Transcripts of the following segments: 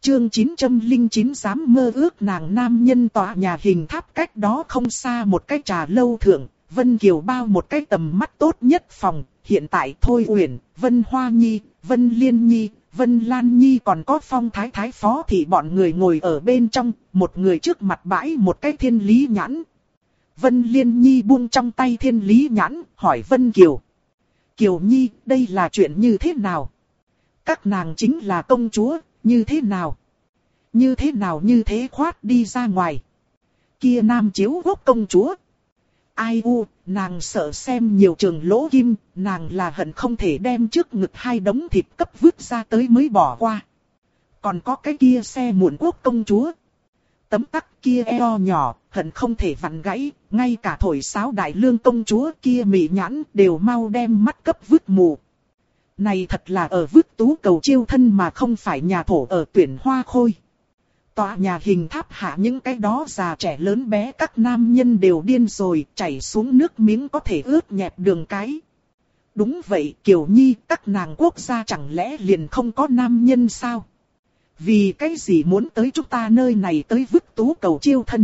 Chương 909 dám mơ ước nàng nam nhân. Tòa nhà hình tháp cách đó không xa một cái trà lâu thượng, Vân Kiều bao một cái tầm mắt tốt nhất phòng. Hiện tại Thôi Uyển, Vân Hoa Nhi, Vân Liên Nhi, Vân Lan Nhi còn có Phong Thái Thái Phó thì bọn người ngồi ở bên trong, một người trước mặt bãi một cái thiên lý nhãn. Vân Liên Nhi buông trong tay thiên lý nhãn, hỏi Vân Kiều. Kiều Nhi, đây là chuyện như thế nào? Các nàng chính là công chúa, như thế nào? Như thế nào như thế khoát đi ra ngoài? Kia nam chiếu gốc công chúa. Ai u, nàng sợ xem nhiều trường lỗ kim, nàng là hận không thể đem trước ngực hai đống thịt cấp vứt ra tới mới bỏ qua. Còn có cái kia xe muộn quốc công chúa. Tấm tắc kia eo nhỏ, hận không thể vặn gãy, ngay cả thổi sáo đại lương công chúa kia mị nhãn đều mau đem mắt cấp vứt mù. Này thật là ở vứt tú cầu chiêu thân mà không phải nhà thổ ở tuyển hoa khôi. Tòa nhà hình tháp hạ những cái đó già trẻ lớn bé các nam nhân đều điên rồi, chảy xuống nước miếng có thể ướt nhẹp đường cái. Đúng vậy Kiều Nhi, các nàng quốc gia chẳng lẽ liền không có nam nhân sao? Vì cái gì muốn tới chúng ta nơi này tới vứt tú cầu chiêu thân?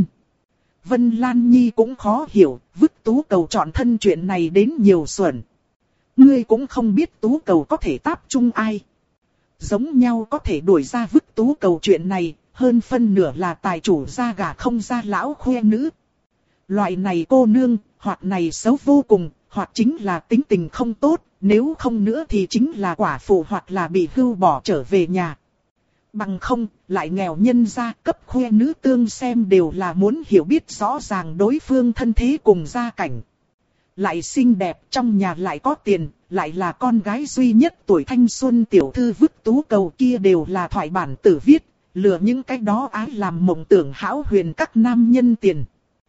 Vân Lan Nhi cũng khó hiểu, vứt tú cầu chọn thân chuyện này đến nhiều xuẩn. Ngươi cũng không biết tú cầu có thể táp chung ai. Giống nhau có thể đuổi ra vứt tú cầu chuyện này, hơn phân nửa là tài chủ ra gả không ra lão khuê nữ. Loại này cô nương, hoặc này xấu vô cùng, hoặc chính là tính tình không tốt, nếu không nữa thì chính là quả phụ hoặc là bị hưu bỏ trở về nhà. Bằng không, lại nghèo nhân ra cấp khuê nữ tương xem đều là muốn hiểu biết rõ ràng đối phương thân thế cùng gia cảnh. Lại xinh đẹp, trong nhà lại có tiền, lại là con gái duy nhất tuổi thanh xuân tiểu thư vứt tú cầu kia đều là thoại bản tử viết, lừa những cái đó ái làm mộng tưởng hão huyền các nam nhân tiền.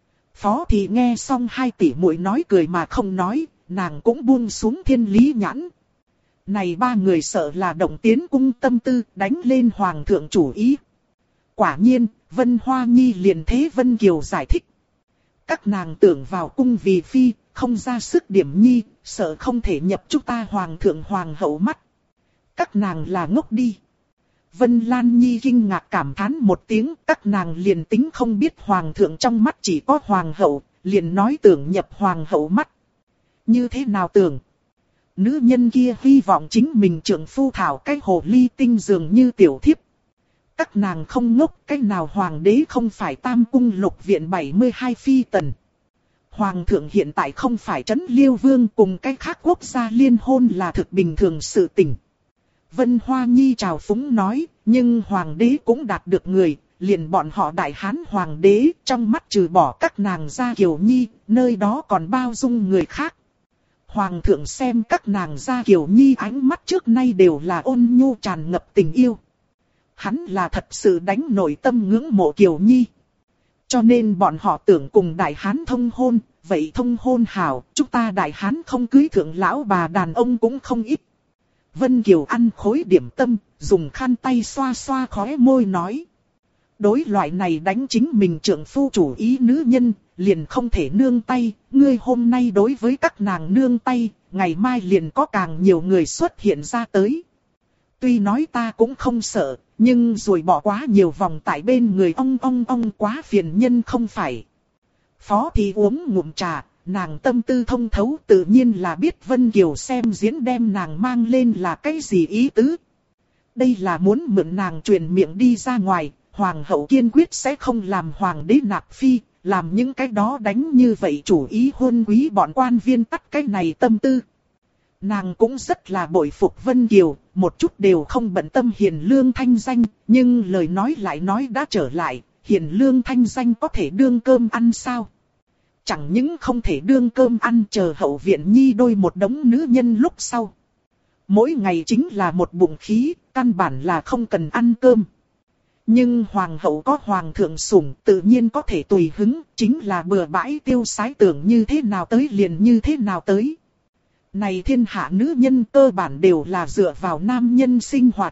Phó thì nghe xong hai tỷ muội nói cười mà không nói, nàng cũng buông xuống thiên lý nhãn. Này ba người sợ là động tiến cung tâm tư đánh lên hoàng thượng chủ ý. Quả nhiên, Vân Hoa Nhi liền thế Vân Kiều giải thích. Các nàng tưởng vào cung vì phi, không ra sức điểm nhi, sợ không thể nhập chúng ta hoàng thượng hoàng hậu mắt. Các nàng là ngốc đi. Vân Lan Nhi kinh ngạc cảm thán một tiếng, các nàng liền tính không biết hoàng thượng trong mắt chỉ có hoàng hậu, liền nói tưởng nhập hoàng hậu mắt. Như thế nào tưởng? Nữ nhân kia hy vọng chính mình trượng phu thảo cái hồ ly tinh dường như tiểu thiếp. Các nàng không ngốc, cái nào hoàng đế không phải tam cung lục viện 72 phi tần. Hoàng thượng hiện tại không phải trấn Liêu Vương cùng cái khác quốc gia liên hôn là thực bình thường sự tình. Vân Hoa Nhi chào phúng nói, nhưng hoàng đế cũng đạt được người, liền bọn họ đại hán hoàng đế, trong mắt trừ bỏ các nàng ra Kiều Nhi, nơi đó còn bao dung người khác. Hoàng thượng xem các nàng ra Kiều Nhi ánh mắt trước nay đều là ôn nhu tràn ngập tình yêu. Hắn là thật sự đánh nội tâm ngưỡng mộ Kiều Nhi. Cho nên bọn họ tưởng cùng đại hán thông hôn, vậy thông hôn hảo, chúng ta đại hán không cưới thượng lão bà đàn ông cũng không ít. Vân Kiều ăn khối điểm tâm, dùng khăn tay xoa xoa khóe môi nói. Đối loại này đánh chính mình trượng phu chủ ý nữ nhân, liền không thể nương tay, ngươi hôm nay đối với các nàng nương tay, ngày mai liền có càng nhiều người xuất hiện ra tới. Tuy nói ta cũng không sợ, nhưng rồi bỏ quá nhiều vòng tại bên người ong quá phiền nhân không phải. Phó thì uống ngụm trà, nàng tâm tư thông thấu tự nhiên là biết Vân Kiều xem diễn đem nàng mang lên là cái gì ý tứ. Đây là muốn mượn nàng truyền miệng đi ra ngoài, hoàng hậu kiên quyết sẽ không làm hoàng đế nạp phi, làm những cái đó đánh như vậy chủ ý hôn quý bọn quan viên tắt cái này tâm tư. Nàng cũng rất là bội phục Vân Kiều, một chút đều không bận tâm hiền lương thanh danh, nhưng lời nói lại nói đã trở lại, hiền lương thanh danh có thể đương cơm ăn sao? Chẳng những không thể đương cơm ăn chờ hậu viện nhi đôi một đống nữ nhân lúc sau. Mỗi ngày chính là một bụng khí, căn bản là không cần ăn cơm. Nhưng hoàng hậu có hoàng thượng sủng tự nhiên có thể tùy hứng, chính là bừa bãi tiêu sái tưởng như thế nào tới liền như thế nào tới. Này thiên hạ nữ nhân cơ bản đều là dựa vào nam nhân sinh hoạt.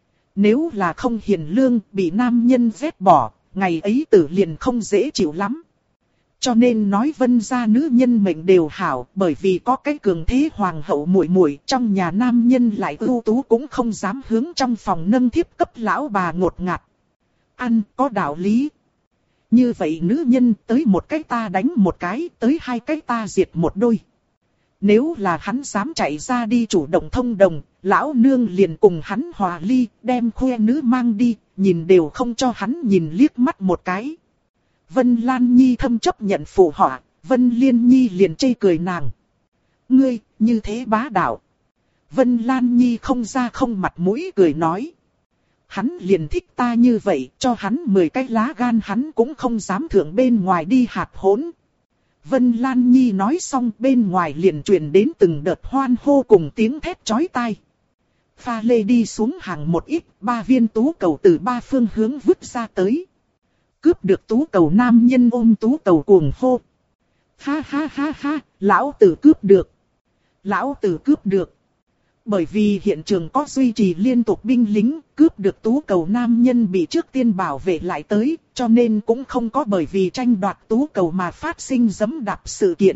Nếu là không hiền lương bị nam nhân ghét bỏ, ngày ấy tử liền không dễ chịu lắm. Cho nên nói Vân gia nữ nhân mệnh đều hảo, bởi vì có cái cường thế hoàng hậu muội muội, trong nhà nam nhân lại ưu tú cũng không dám hướng trong phòng nâng thiếp cấp lão bà ngột ngạt. Ăn có đạo lý. Như vậy nữ nhân tới một cái ta đánh một cái, tới hai cái ta diệt một đôi. Nếu là hắn dám chạy ra đi chủ động thông đồng, lão nương liền cùng hắn hòa ly, đem khoe nữ mang đi, nhìn đều không cho hắn nhìn liếc mắt một cái. Vân Lan Nhi thâm chấp nhận phụ họa, Vân Liên Nhi liền chê cười nàng. Ngươi, như thế bá đạo. Vân Lan Nhi không ra không mặt mũi cười nói. Hắn liền thích ta như vậy, cho hắn 10 cái lá gan hắn cũng không dám thượng bên ngoài đi hạt hỗn. Vân Lan Nhi nói xong bên ngoài liền truyền đến từng đợt hoan hô cùng tiếng thét chói tai. Pha lê đi xuống hàng một ít, 3 viên tú cầu từ 3 phương hướng vứt ra tới. Cướp được tú cầu nam nhân ôm tú cầu cuồng hô. Ha ha ha ha, lão tử cướp được. Lão tử cướp được. Bởi vì hiện trường có duy trì liên tục binh lính, cướp được tú cầu nam nhân bị trước tiên bảo vệ lại tới, cho nên cũng không có bởi vì tranh đoạt tú cầu mà phát sinh giẫm đạp sự kiện.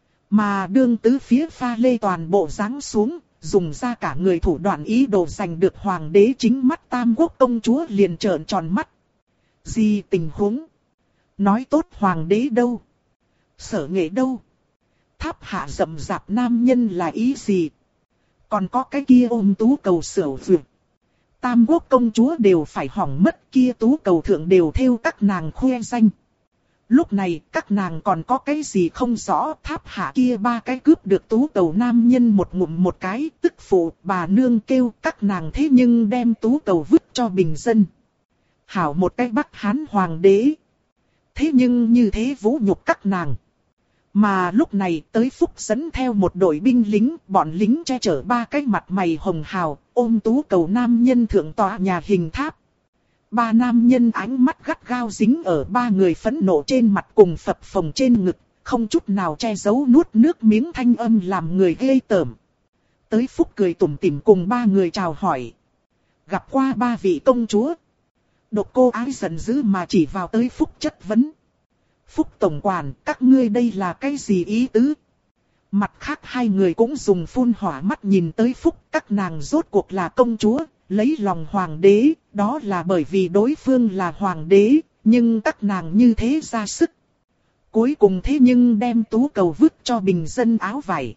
Mà đương tứ phía pha lê toàn bộ giáng xuống, dùng ra cả người thủ đoạn ý đồ giành được hoàng đế chính mắt Tam Quốc công chúa liền trợn tròn mắt. Gì tình huống? Nói tốt hoàng đế đâu? Sở Nghệ đâu? Tháp hạ rậm rạp nam nhân là ý gì? Còn có cái kia ôm tú cầu sửu vượt. Tam Quốc công chúa đều phải hỏng mất, kia tú cầu thượng đều thêu các nàng khoe danh. Lúc này các nàng còn có cái gì không rõ, tháp hạ kia 3 cái cướp được tú cầu nam nhân một ngụm một cái, tức phụ bà nương kêu các nàng thế nhưng đem tú cầu vứt cho bình dân. Hảo một cái Bắc Hán hoàng đế. Thế nhưng như thế vũ nhục các nàng. Mà lúc này tới Phúc dẫn theo một đội binh lính, bọn lính che chở 3 cái mặt mày hồng hào, ôm tú cầu nam nhân thượng tọa nhà hình tháp. 3 nam nhân ánh mắt gắt gao dính ở 3 người phẫn nộ trên mặt cùng phập phồng trên ngực, không chút nào che giấu nuốt nước miếng thanh âm làm người ghê tởm. Tới Phúc cười tủm tỉm cùng 3 người chào hỏi. Gặp qua 3 vị công chúa. Độc Cô Ái giận dữ mà chỉ vào tới Phúc chất vấn. Phúc tổng quản, các ngươi đây là cái gì ý tứ? Mặt khác 2 người cũng dùng phun hỏa mắt nhìn tới Phúc, các nàng rốt cuộc là công chúa, lấy lòng hoàng đế, đó là bởi vì đối phương là hoàng đế, nhưng các nàng như thế ra sức. Cuối cùng thế nhưng đem tú cầu vứt cho bình dân áo vải.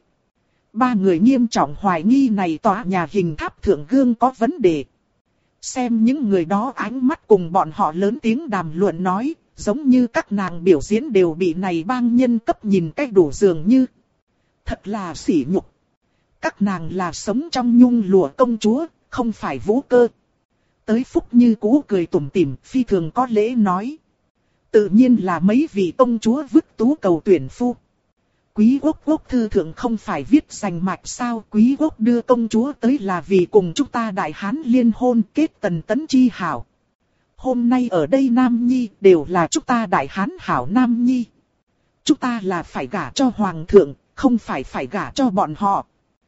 3 người nghiêm trọng hoài nghi này tòa nhà hình tháp thượng gương có vấn đề. Xem những người đó ánh mắt cùng bọn họ lớn tiếng đàm luận nói, giống như các nàng biểu diễn đều bị này bang nhân cấp nhìn cách đủ dường như. Thật là sỉ nhục. Các nàng là sống trong nhung lụa công chúa, không phải vũ cơ. Tới Phúc như cũ cười tủm tỉm, phi thường có lễ nói. Tự nhiên là mấy vị công chúa vứt tú cầu tuyển phu. Quý quốc thư thượng không phải viết rành mạch sao, quý quốc đưa công chúa tới là vì cùng chúng ta Đại Hán liên hôn kết tần tấn chi hảo. Hôm nay ở đây Nam Nhi đều là chúng ta Đại Hán hảo Nam Nhi. Chúng ta là phải gả cho Hoàng thượng, không phải gả cho bọn họ.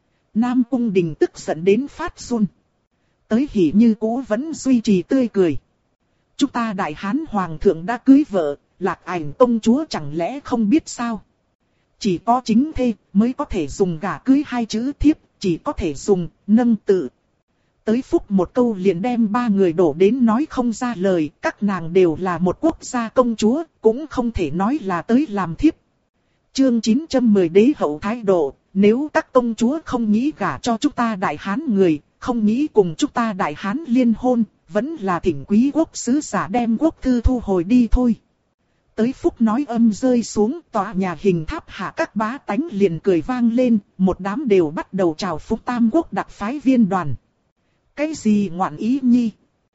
Nam Cung Đình tức giận đến phát run. Tới Hỉ như cũ vẫn duy trì tươi cười. Chúng ta Đại Hán Hoàng thượng đã cưới vợ, Lạc Ảnh công chúa chẳng lẽ không biết sao? Chỉ có chính thê mới có thể dùng gả cưới 2 chữ thiếp, chỉ có thể dùng nâng tự. Tới Phúc một câu liền đem 3 người đổ đến nói không ra lời, các nàng đều là một quốc gia công chúa, cũng không thể nói là tới làm thiếp. Chương 910 đế hậu thái độ, nếu các công chúa không nghĩ gả cho chúng ta Đại Hán người, không nghĩ cùng chúng ta Đại Hán liên hôn, vẫn là thỉnh quý quốc sứ giả đem quốc thư thu hồi đi thôi. Tới Phúc nói âm rơi xuống, tòa nhà hình tháp hạ các bá tánh liền cười vang lên, một đám đều bắt đầu chào phúc Tam Quốc đặc phái viên đoàn. Cái gì ngoạn ý nhi?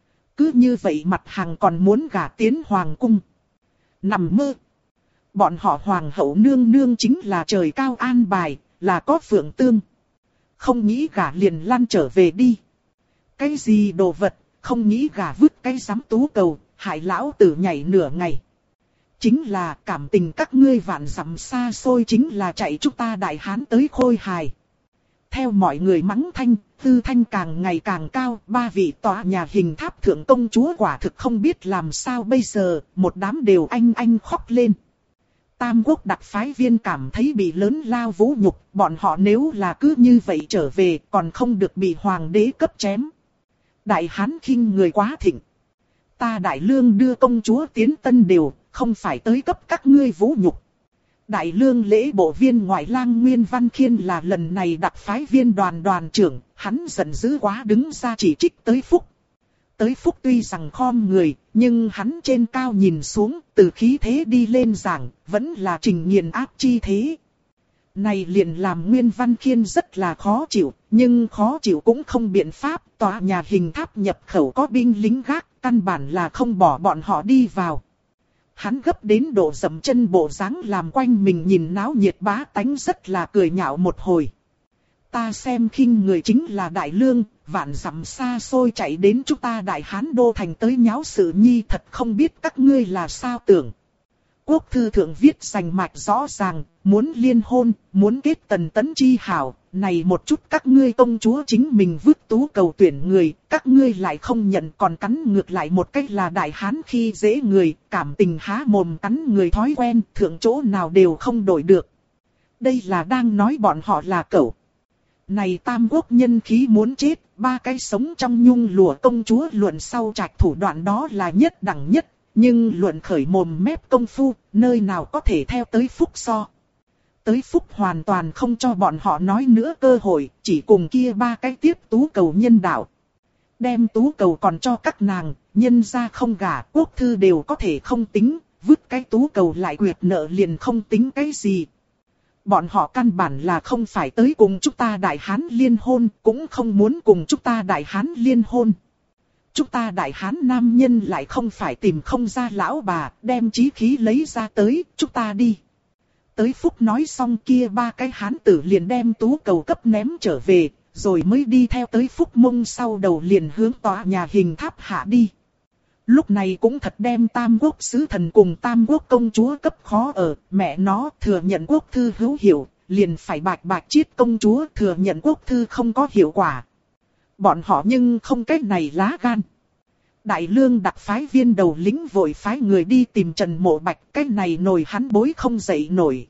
Cứ như vậy mặt hàng còn muốn gả tiến hoàng cung. Nằm mơ. Bọn họ hoàng hậu nương nương chính là trời cao an bài, là có phượng tương. Không nghĩ gả liền lăn trở về đi. Cái gì đồ vật, không nghĩ gả vứt cái giám tú cầu, hại lão tử nhảy nửa ngày. Chính là cảm tình các ngươi vạn dặm xa xôi, chính là chạy chúng ta Đại Hán tới khôi hài. Theo mọi người mắng thanh, tư thanh càng ngày càng cao, 3 vị tòa nhà hình tháp thượng công chúa quả thực không biết làm sao bây giờ, một đám đều anh khóc lên. Tam Quốc đặc phái viên cảm thấy bị lớn lao vũ nhục, bọn họ nếu là cứ như vậy trở về còn không được bị hoàng đế cấp chém. Đại Hán khinh người quá thịnh. Ta Đại Lương đưa công chúa tiến Tân Đều, không phải tới cấp các ngươi vũ nhục. Đại Lương lễ bộ viên ngoại lang Nguyên Văn Khiên là lần này đặc phái viên đoàn trưởng, hắn giận dữ quá đứng ra chỉ trích Tới Phúc. Tới Phúc tuy rằng khom người, nhưng hắn trên cao nhìn xuống, từ khí thế đi lên giảng, vẫn là trình nghiền áp chi thế. Này liền làm Nguyên Văn Khiên rất là khó chịu, nhưng khó chịu cũng không biện pháp, tòa nhà hình tháp nhập khẩu có binh lính gác, căn bản là không bỏ bọn họ đi vào. Hắn gấp đến độ dậm chân bộ dáng làm quanh mình nhìn náo nhiệt bá tánh rất là cười nhạo một hồi. Ta xem khinh người chính là Đại Lương, vạn dặm xa xôi chạy đến chúng ta Đại Hán đô thành tới nháo sự nhi, thật không biết các ngươi là sao tưởng. Quốc thư thượng viết rành mạch rõ ràng, muốn liên hôn, muốn kết tần tấn chi hảo, này một chút các ngươi công chúa chính mình vứt tú cầu tuyển người, các ngươi lại không nhận còn cắn ngược lại một cách là Đại Hán khi dễ người, cảm tình há mồm cắn người thói quen, thượng chỗ nào đều không đổi được. Đây là đang nói bọn họ là cẩu. Này Tam Quốc nhân khí muốn chết, ba cái sống trong nhung lụa công chúa luận sau trạch thủ đoạn đó là nhất đẳng nhất. Nhưng luận khởi mồm mép công phu, nơi nào có thể theo Tới Phúc so. Tới Phúc hoàn toàn không cho bọn họ nói nữa cơ hội, chỉ cùng kia ba cái tiếp tú cầu nhân đạo. Đem tú cầu còn cho các nàng, nhân ra không gả, quốc thư đều có thể không tính, vứt cái tú cầu lại quyệt nợ liền không tính cái gì. Bọn họ căn bản là không phải tới cùng chúng ta Đại Hán liên hôn, cũng không muốn cùng chúng ta Đại Hán liên hôn. Chúng ta Đại Hán nam nhân lại không phải tìm không ra lão bà, đem chí khí lấy ra tới, chúng ta đi. Tới Phúc nói xong kia ba cái hán tử liền đem tú cầu cấp ném trở về, rồi mới đi theo Tới Phúc mông sau đầu liền hướng tòa nhà hình tháp hạ đi. Lúc này cũng thật đem Tam Quốc sứ thần cùng Tam Quốc công chúa cấp khó ở, mẹ nó thừa nhận quốc thư hữu hiệu, liền phải bạch bạch chiết công chúa thừa nhận quốc thư không có hiệu quả. Bọn họ nhưng không cách này lá gan. Đại Lương đặc phái viên đầu lĩnh vội phái người đi tìm Trần Mộ Bạch, cái này nổi hắn bối không dậy nổi.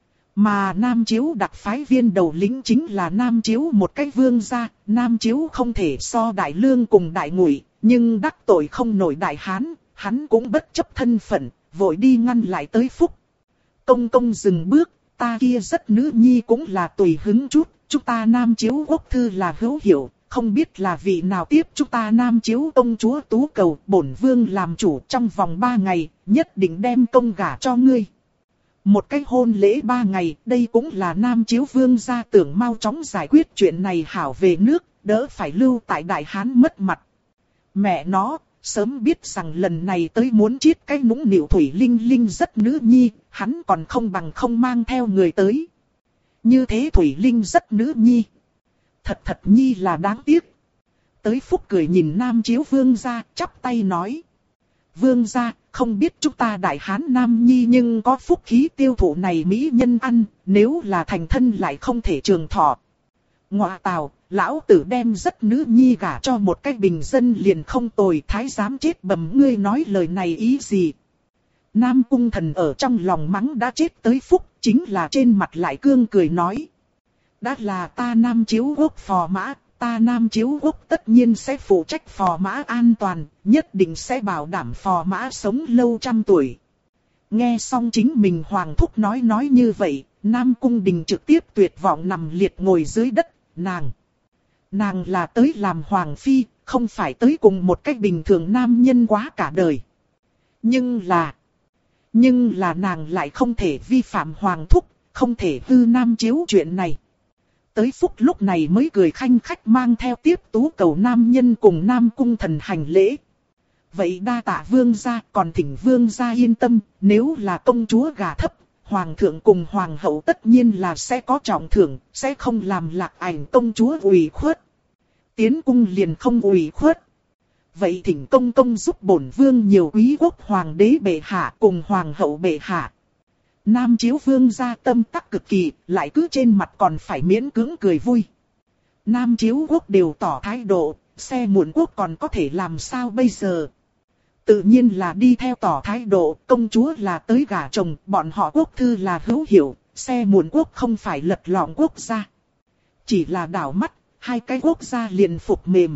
Mà Nam Chiếu đặc phái viên đầu lĩnh chính là Nam Chiếu một cái vương gia, Nam Chiếu không thể so Đại Lương cùng Đại Ngụy, nhưng đắc tội không nổi Đại Hán, hắn cũng bất chấp thân phận, vội đi ngăn lại Tới Phúc. Công công dừng bước, ta kia rất nữ nhi cũng là tùy hứng chút, chúng ta Nam Chiếu quốc thư là hữu hiệu. Không biết là vị nào tiếp chúng ta Nam Chiếu công chúa tú cầu, bổn vương làm chủ trong vòng 3 ngày, nhất định đem công gả cho ngươi. Một cái hôn lễ 3 ngày, đây cũng là Nam Chiếu vương gia tưởng mau chóng giải quyết chuyện này hảo về nước, đỡ phải lưu tại Đại Hán mất mặt. Mẹ nó, sớm biết rằng lần này tới muốn chiết cái nũng nịu Thủy Linh Linh rất nữ nhi, hắn còn không bằng không mang theo người tới. Như thế Thủy Linh rất nữ nhi. Thật nhi là đáng tiếc. Tới Phúc cười nhìn Nam Chiếu vương gia, chắp tay nói. Vương gia, không biết chúng ta Đại Hán Nam Nhi nhưng có phúc khí tiêu thụ này mỹ nhân ăn, nếu là thành thân lại không thể trường thọ. Ngọa tào, lão tử đem rất nữ nhi gả cho một cái bình dân liền không tồi, thái giám chết bầm, ngươi nói lời này ý gì? Nam Cung Thần ở trong lòng mắng đã chết Tới Phúc, chính là trên mặt lại cương cười nói. Đã là ta Nam Chiếu quốc phò mã, ta Nam Chiếu quốc tất nhiên sẽ phụ trách phò mã an toàn, nhất định sẽ bảo đảm phò mã sống lâu trăm tuổi. Nghe xong chính mình Hoàng Thúc nói như vậy, Nam Cung Đình trực tiếp tuyệt vọng nằm liệt ngồi dưới đất, nàng là tới làm Hoàng Phi, không phải tới cùng một cách bình thường nam nhân quá cả đời. Nhưng là nàng lại không thể vi phạm Hoàng Thúc, không thể hư Nam Chiếu chuyện này. Tới Phúc lúc này mới cười khanh khách mang theo tiếp tú cầu nam nhân cùng Nam Cung Thần hành lễ. Vậy đa tạ vương gia, còn thỉnh vương gia yên tâm, nếu là công chúa gả thấp, hoàng thượng cùng hoàng hậu tất nhiên là sẽ có trọng thưởng, sẽ không làm lạc ảnh công chúa ủy khuất. Tiến cung liền không ủy khuất. Vậy thỉnh công công giúp bổn vương nhiều quý quốc hoàng đế bệ hạ cùng hoàng hậu bệ hạ. Nam Chiếu vương gia tâm tắc cực kỳ, lại cứ trên mặt còn phải miễn cưỡng cười vui. Nam Chiếu quốc đều tỏ thái độ, xe muộn quốc còn có thể làm sao bây giờ. tự nhiên là đi theo tỏ thái độ, công chúa là tới gả chồng, bọn họ quốc thư là hữu hiệu, xe muộn quốc không phải lật lọng quốc gia. Chỉ là đảo mắt, hai cái quốc gia liền phục mềm.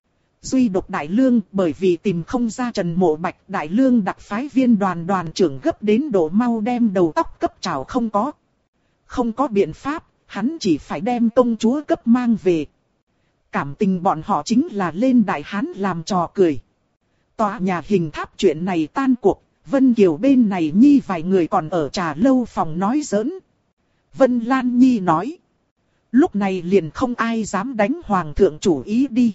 Duy độc Đại Lương bởi vì tìm không ra Trần Mộ Bạch, Đại Lương đặc phái viên đoàn trưởng gấp đến độ mau đem đầu tóc cấp trảo không có. Không có biện pháp, hắn chỉ phải đem công chúa cấp mang về. Cảm tình bọn họ chính là lên Đại Hán làm trò cười. Tòa nhà hình tháp chuyện này tan cuộc, Vân Kiều bên này Nhi vài người còn ở trà lâu phòng nói giỡn. Vân Lan Nhi nói. Lúc này liền không ai dám đánh hoàng thượng chủ ý đi.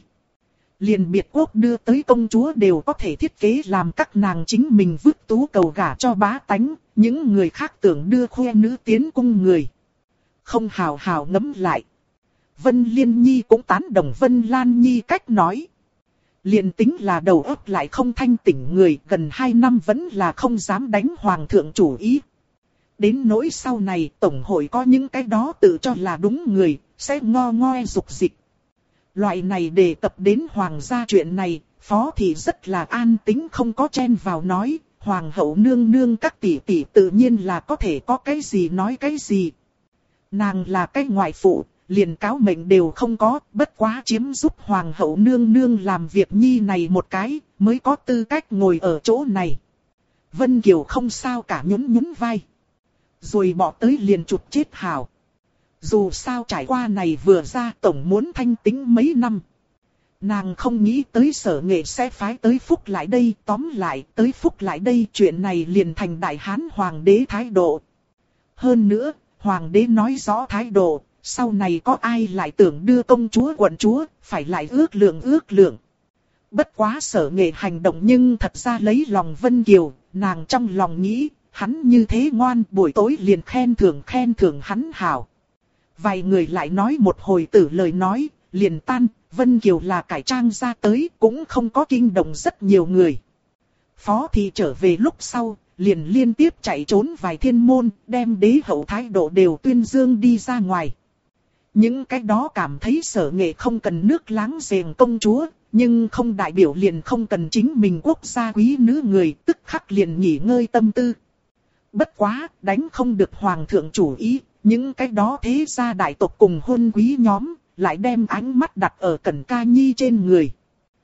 Liền biệt quốc đưa tới công chúa đều có thể thiết kế làm các nàng chính mình vứt tú cầu gả cho bá tánh, những người khác tưởng đưa khoe nữ tiến cung người. Không hào hào ngẫm lại. Vân Liên Nhi cũng tán đồng Vân Lan Nhi cách nói. Liền tính là đầu óc lại không thanh tỉnh người, gần 2 năm vẫn là không dám đánh hoàng thượng chủ ý. Đến nỗi sau này tổng hội có những cái đó tự cho là đúng người, sẽ ngo ngoe dục dịch. Loại này đề cập đến hoàng gia chuyện này, phó thị rất là an tĩnh không có chen vào nói, hoàng hậu nương nương các tỷ tỷ tự nhiên là có thể có cái gì nói cái gì. Nàng là cái ngoại phụ, liền cáo mệnh đều không có, bất quá chiếm giúp hoàng hậu nương nương làm việc nhi này một cái, mới có tư cách ngồi ở chỗ này. Vân Kiều không sao cả nhún nhún vai. Rồi bỏ tới liền chụp chết hào. Dù sao trải qua này vừa ra tổng muốn thanh tính mấy năm. Nàng không nghĩ tới Sở Nghệ sẽ phái tới Phúc lại đây, tóm lại tới Phúc lại đây chuyện này liền thành Đại Hán Hoàng đế thái độ. Hơn nữa, Hoàng đế nói rõ thái độ, sau này có ai lại tưởng đưa công chúa quận chúa, phải lại ước lượng. Bất quá Sở Nghệ hành động nhưng thật ra lấy lòng Vân Kiều, nàng trong lòng nghĩ, hắn như thế ngoan buổi tối liền khen thưởng hắn hảo. Vài người lại nói một hồi tử lời nói, liền tan, Vân Kiều là cải trang ra tới, cũng không có kinh động rất nhiều người. Phó thị trở về lúc sau, liền liên tiếp chạy trốn vài thiên môn, đem đế hậu thái độ đều tuyên dương đi ra ngoài. Những cái đó cảm thấy Sở Nghệ không cần nước láng giềng công chúa, nhưng không đại biểu liền không cần chính mình quốc gia quý nữ người, tức khắc liền nghỉ ngơi tâm tư. Bất quá, đánh không được hoàng thượng chủ ý, những cái đó thế gia đại tộc cùng hôn quý nhóm, lại đem ánh mắt đặt ở Cẩn Ca Nhi trên người.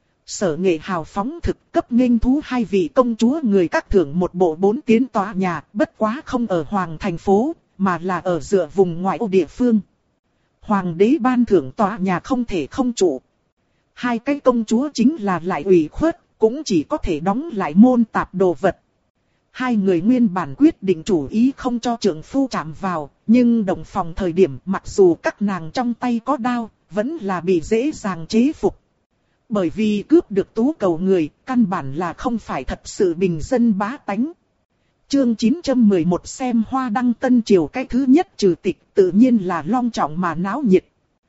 Sở Nghệ hào phóng thực cấp nghênh thú hai vị công chúa người các thưởng một bộ 4 tiến tòa nhà, bất quá không ở hoàng thành phố, mà là ở dựa vùng ngoại ô địa phương. Hoàng đế ban thưởng tòa nhà không thể không trụ. Hai cái công chúa chính là lại ủy khuất, cũng chỉ có thể đóng lại môn tạp đồ vật. Hai người nguyên bản quyết định chủ ý không cho trượng phu chạm vào, nhưng đồng phòng thời điểm mặc dù các nàng trong tay có đao, vẫn là bị dễ dàng chế phục. Bởi vì cướp được tú cầu người, căn bản là không phải thật sự bình dân bá tánh. Chương 911 xem hoa đăng tân triều cái thứ nhất trừ tịch tự nhiên là long trọng mà náo nhiệt.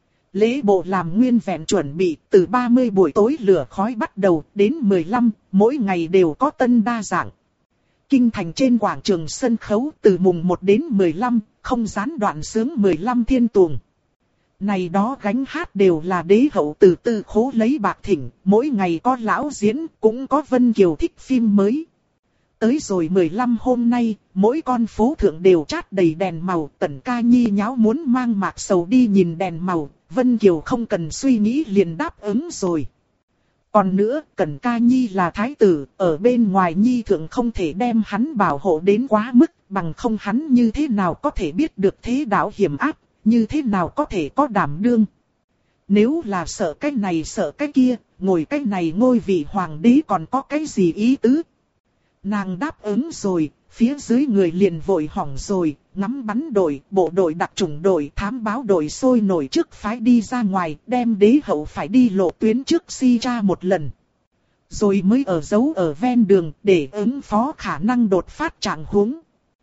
Lễ bộ làm nguyên vẹn chuẩn bị từ 30 buổi tối lửa khói bắt đầu đến 15, mỗi ngày đều có tân đa dạng. Kinh thành trên quảng trường sân khấu từ mùng 1 đến 15, không gián đoạn sướng 15 thiên tuồng. Này đó gánh hát đều là đế hậu từ tư khố lấy bạc thỉnh, mỗi ngày có lão diễn, cũng có Vân Kiều thích phim mới. Tới rồi 15 hôm nay, mỗi con phố thượng đều trát đầy đèn màu, Tần Ca Nhi nháo muốn mang mạc sầu đi nhìn đèn màu, Vân Kiều không cần suy nghĩ liền đáp ứng rồi. Còn nữa, Cẩn Ca Nhi là thái tử, ở bên ngoài Nhi thượng không thể đem hắn bảo hộ đến quá mức, bằng không hắn như thế nào có thể biết được thế đạo hiểm ác, như thế nào có thể có đảm đương. Nếu là sợ cái này sợ cái kia, ngồi cái này ngôi vị hoàng đế còn có cái gì ý tứ. Nàng đáp ứng rồi, phía dưới người liền vội hỏng rồi, ngắm bắn đội, bộ đội đặc chủng đội, thám báo đội sôi nổi trước phái đi ra ngoài, đem đế hậu phải đi lộ tuyến trước si tra một lần. Rồi mới ở giấu ở ven đường để ứng phó khả năng đột phát trạng huống.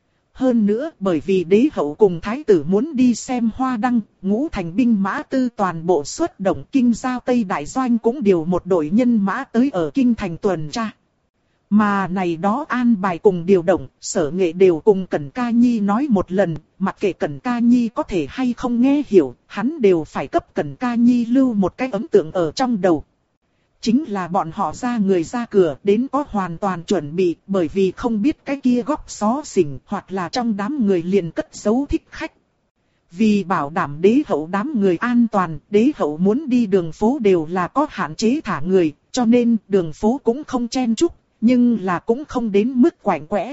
Hơn nữa bởi vì đế hậu cùng thái tử muốn đi xem hoa đăng, ngũ thành binh mã tư toàn bộ xuất động kinh giao Tây Đại Doanh cũng điều một đội nhân mã tới ở kinh thành tuần tra. Mà này đó an bài cùng điều động, Sở Nghệ đều cùng Cẩn Ca Nhi nói một lần, mặc kệ Cẩn Ca Nhi có thể hay không nghe hiểu, hắn đều phải cấp Cẩn Ca Nhi lưu một cái ấn tượng ở trong đầu. chính là bọn họ ra người ra cửa đến có hoàn toàn chuẩn bị, bởi vì không biết cái kia góc xó xỉnh hoặc là trong đám người liền cất giấu thích khách. Vì bảo đảm đế hậu đám người an toàn, đế hậu muốn đi đường phố đều là có hạn chế thả người, cho nên đường phố cũng không chen chúc, nhưng là cũng không đến mức quạnh quẽ.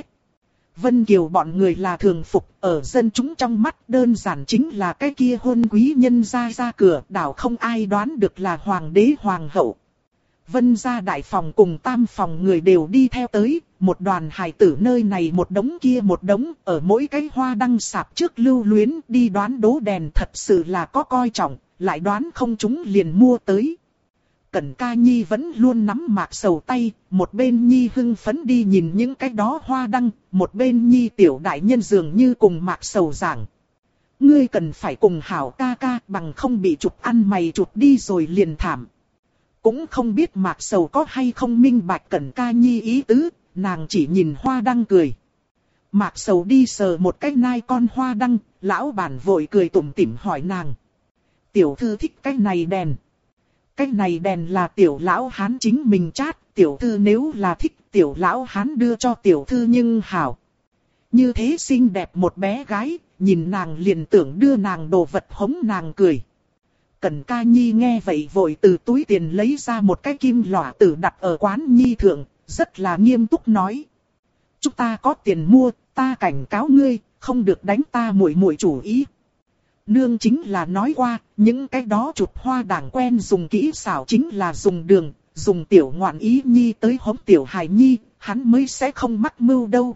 Vân Kiều bọn người là thường phục, ở dân chúng trong mắt đơn giản chính là cái kia hôn quý nhân ra cửa, đảo không ai đoán được là hoàng đế hoàng hậu. Vân gia đại phòng cùng tam phòng người đều đi theo tới, một đoàn hài tử nơi này một đống kia một đống, ở mỗi cái hoa đăng sạp trước lưu luyến đi đoán đố đèn, thật sự là có coi trọng, lại đoán không chúng liền mua tới. Cẩn Ca Nhi vẫn luôn nắm Mạc Sầu tay, một bên Nhi hưng phấn đi nhìn những cái đó hoa đăng, một bên Nhi tiểu đại nhân dường như cùng Mạc Sầu giảng. Ngươi cần phải cùng hảo ca ca, bằng không bị chụp ăn mày chụp đi rồi liền thảm. Cũng không biết Mạc Sầu có hay không minh bạch Cẩn Ca Nhi ý tứ, nàng chỉ nhìn hoa đăng cười. Mạc Sầu đi sờ một cái nai con hoa đăng, lão bản vội cười tủm tỉm hỏi nàng. Tiểu thư thích cái này đèn. Cái này đèn là tiểu lão hán chính mình chát, tiểu thư nếu là thích tiểu lão hán đưa cho tiểu thư nhưng hảo. Như thế xinh đẹp một bé gái, nhìn nàng liền tưởng đưa nàng đồ vật hống nàng cười. Cẩn Ca Nhi nghe vậy vội từ túi tiền lấy ra một cái kim lỏa tử đặt ở quán Nhi thượng, rất là nghiêm túc nói. Chúng ta có tiền mua, ta cảnh cáo ngươi, không được đánh ta muội muội chủ ý. Nương chính là nói qua, những cái đó chụp hoa đảng quen dùng kỹ xảo chính là dùng đường, dùng tiểu ngoạn ý Nhi tới hống tiểu hài Nhi, hắn mới sẽ không mắc mưu đâu.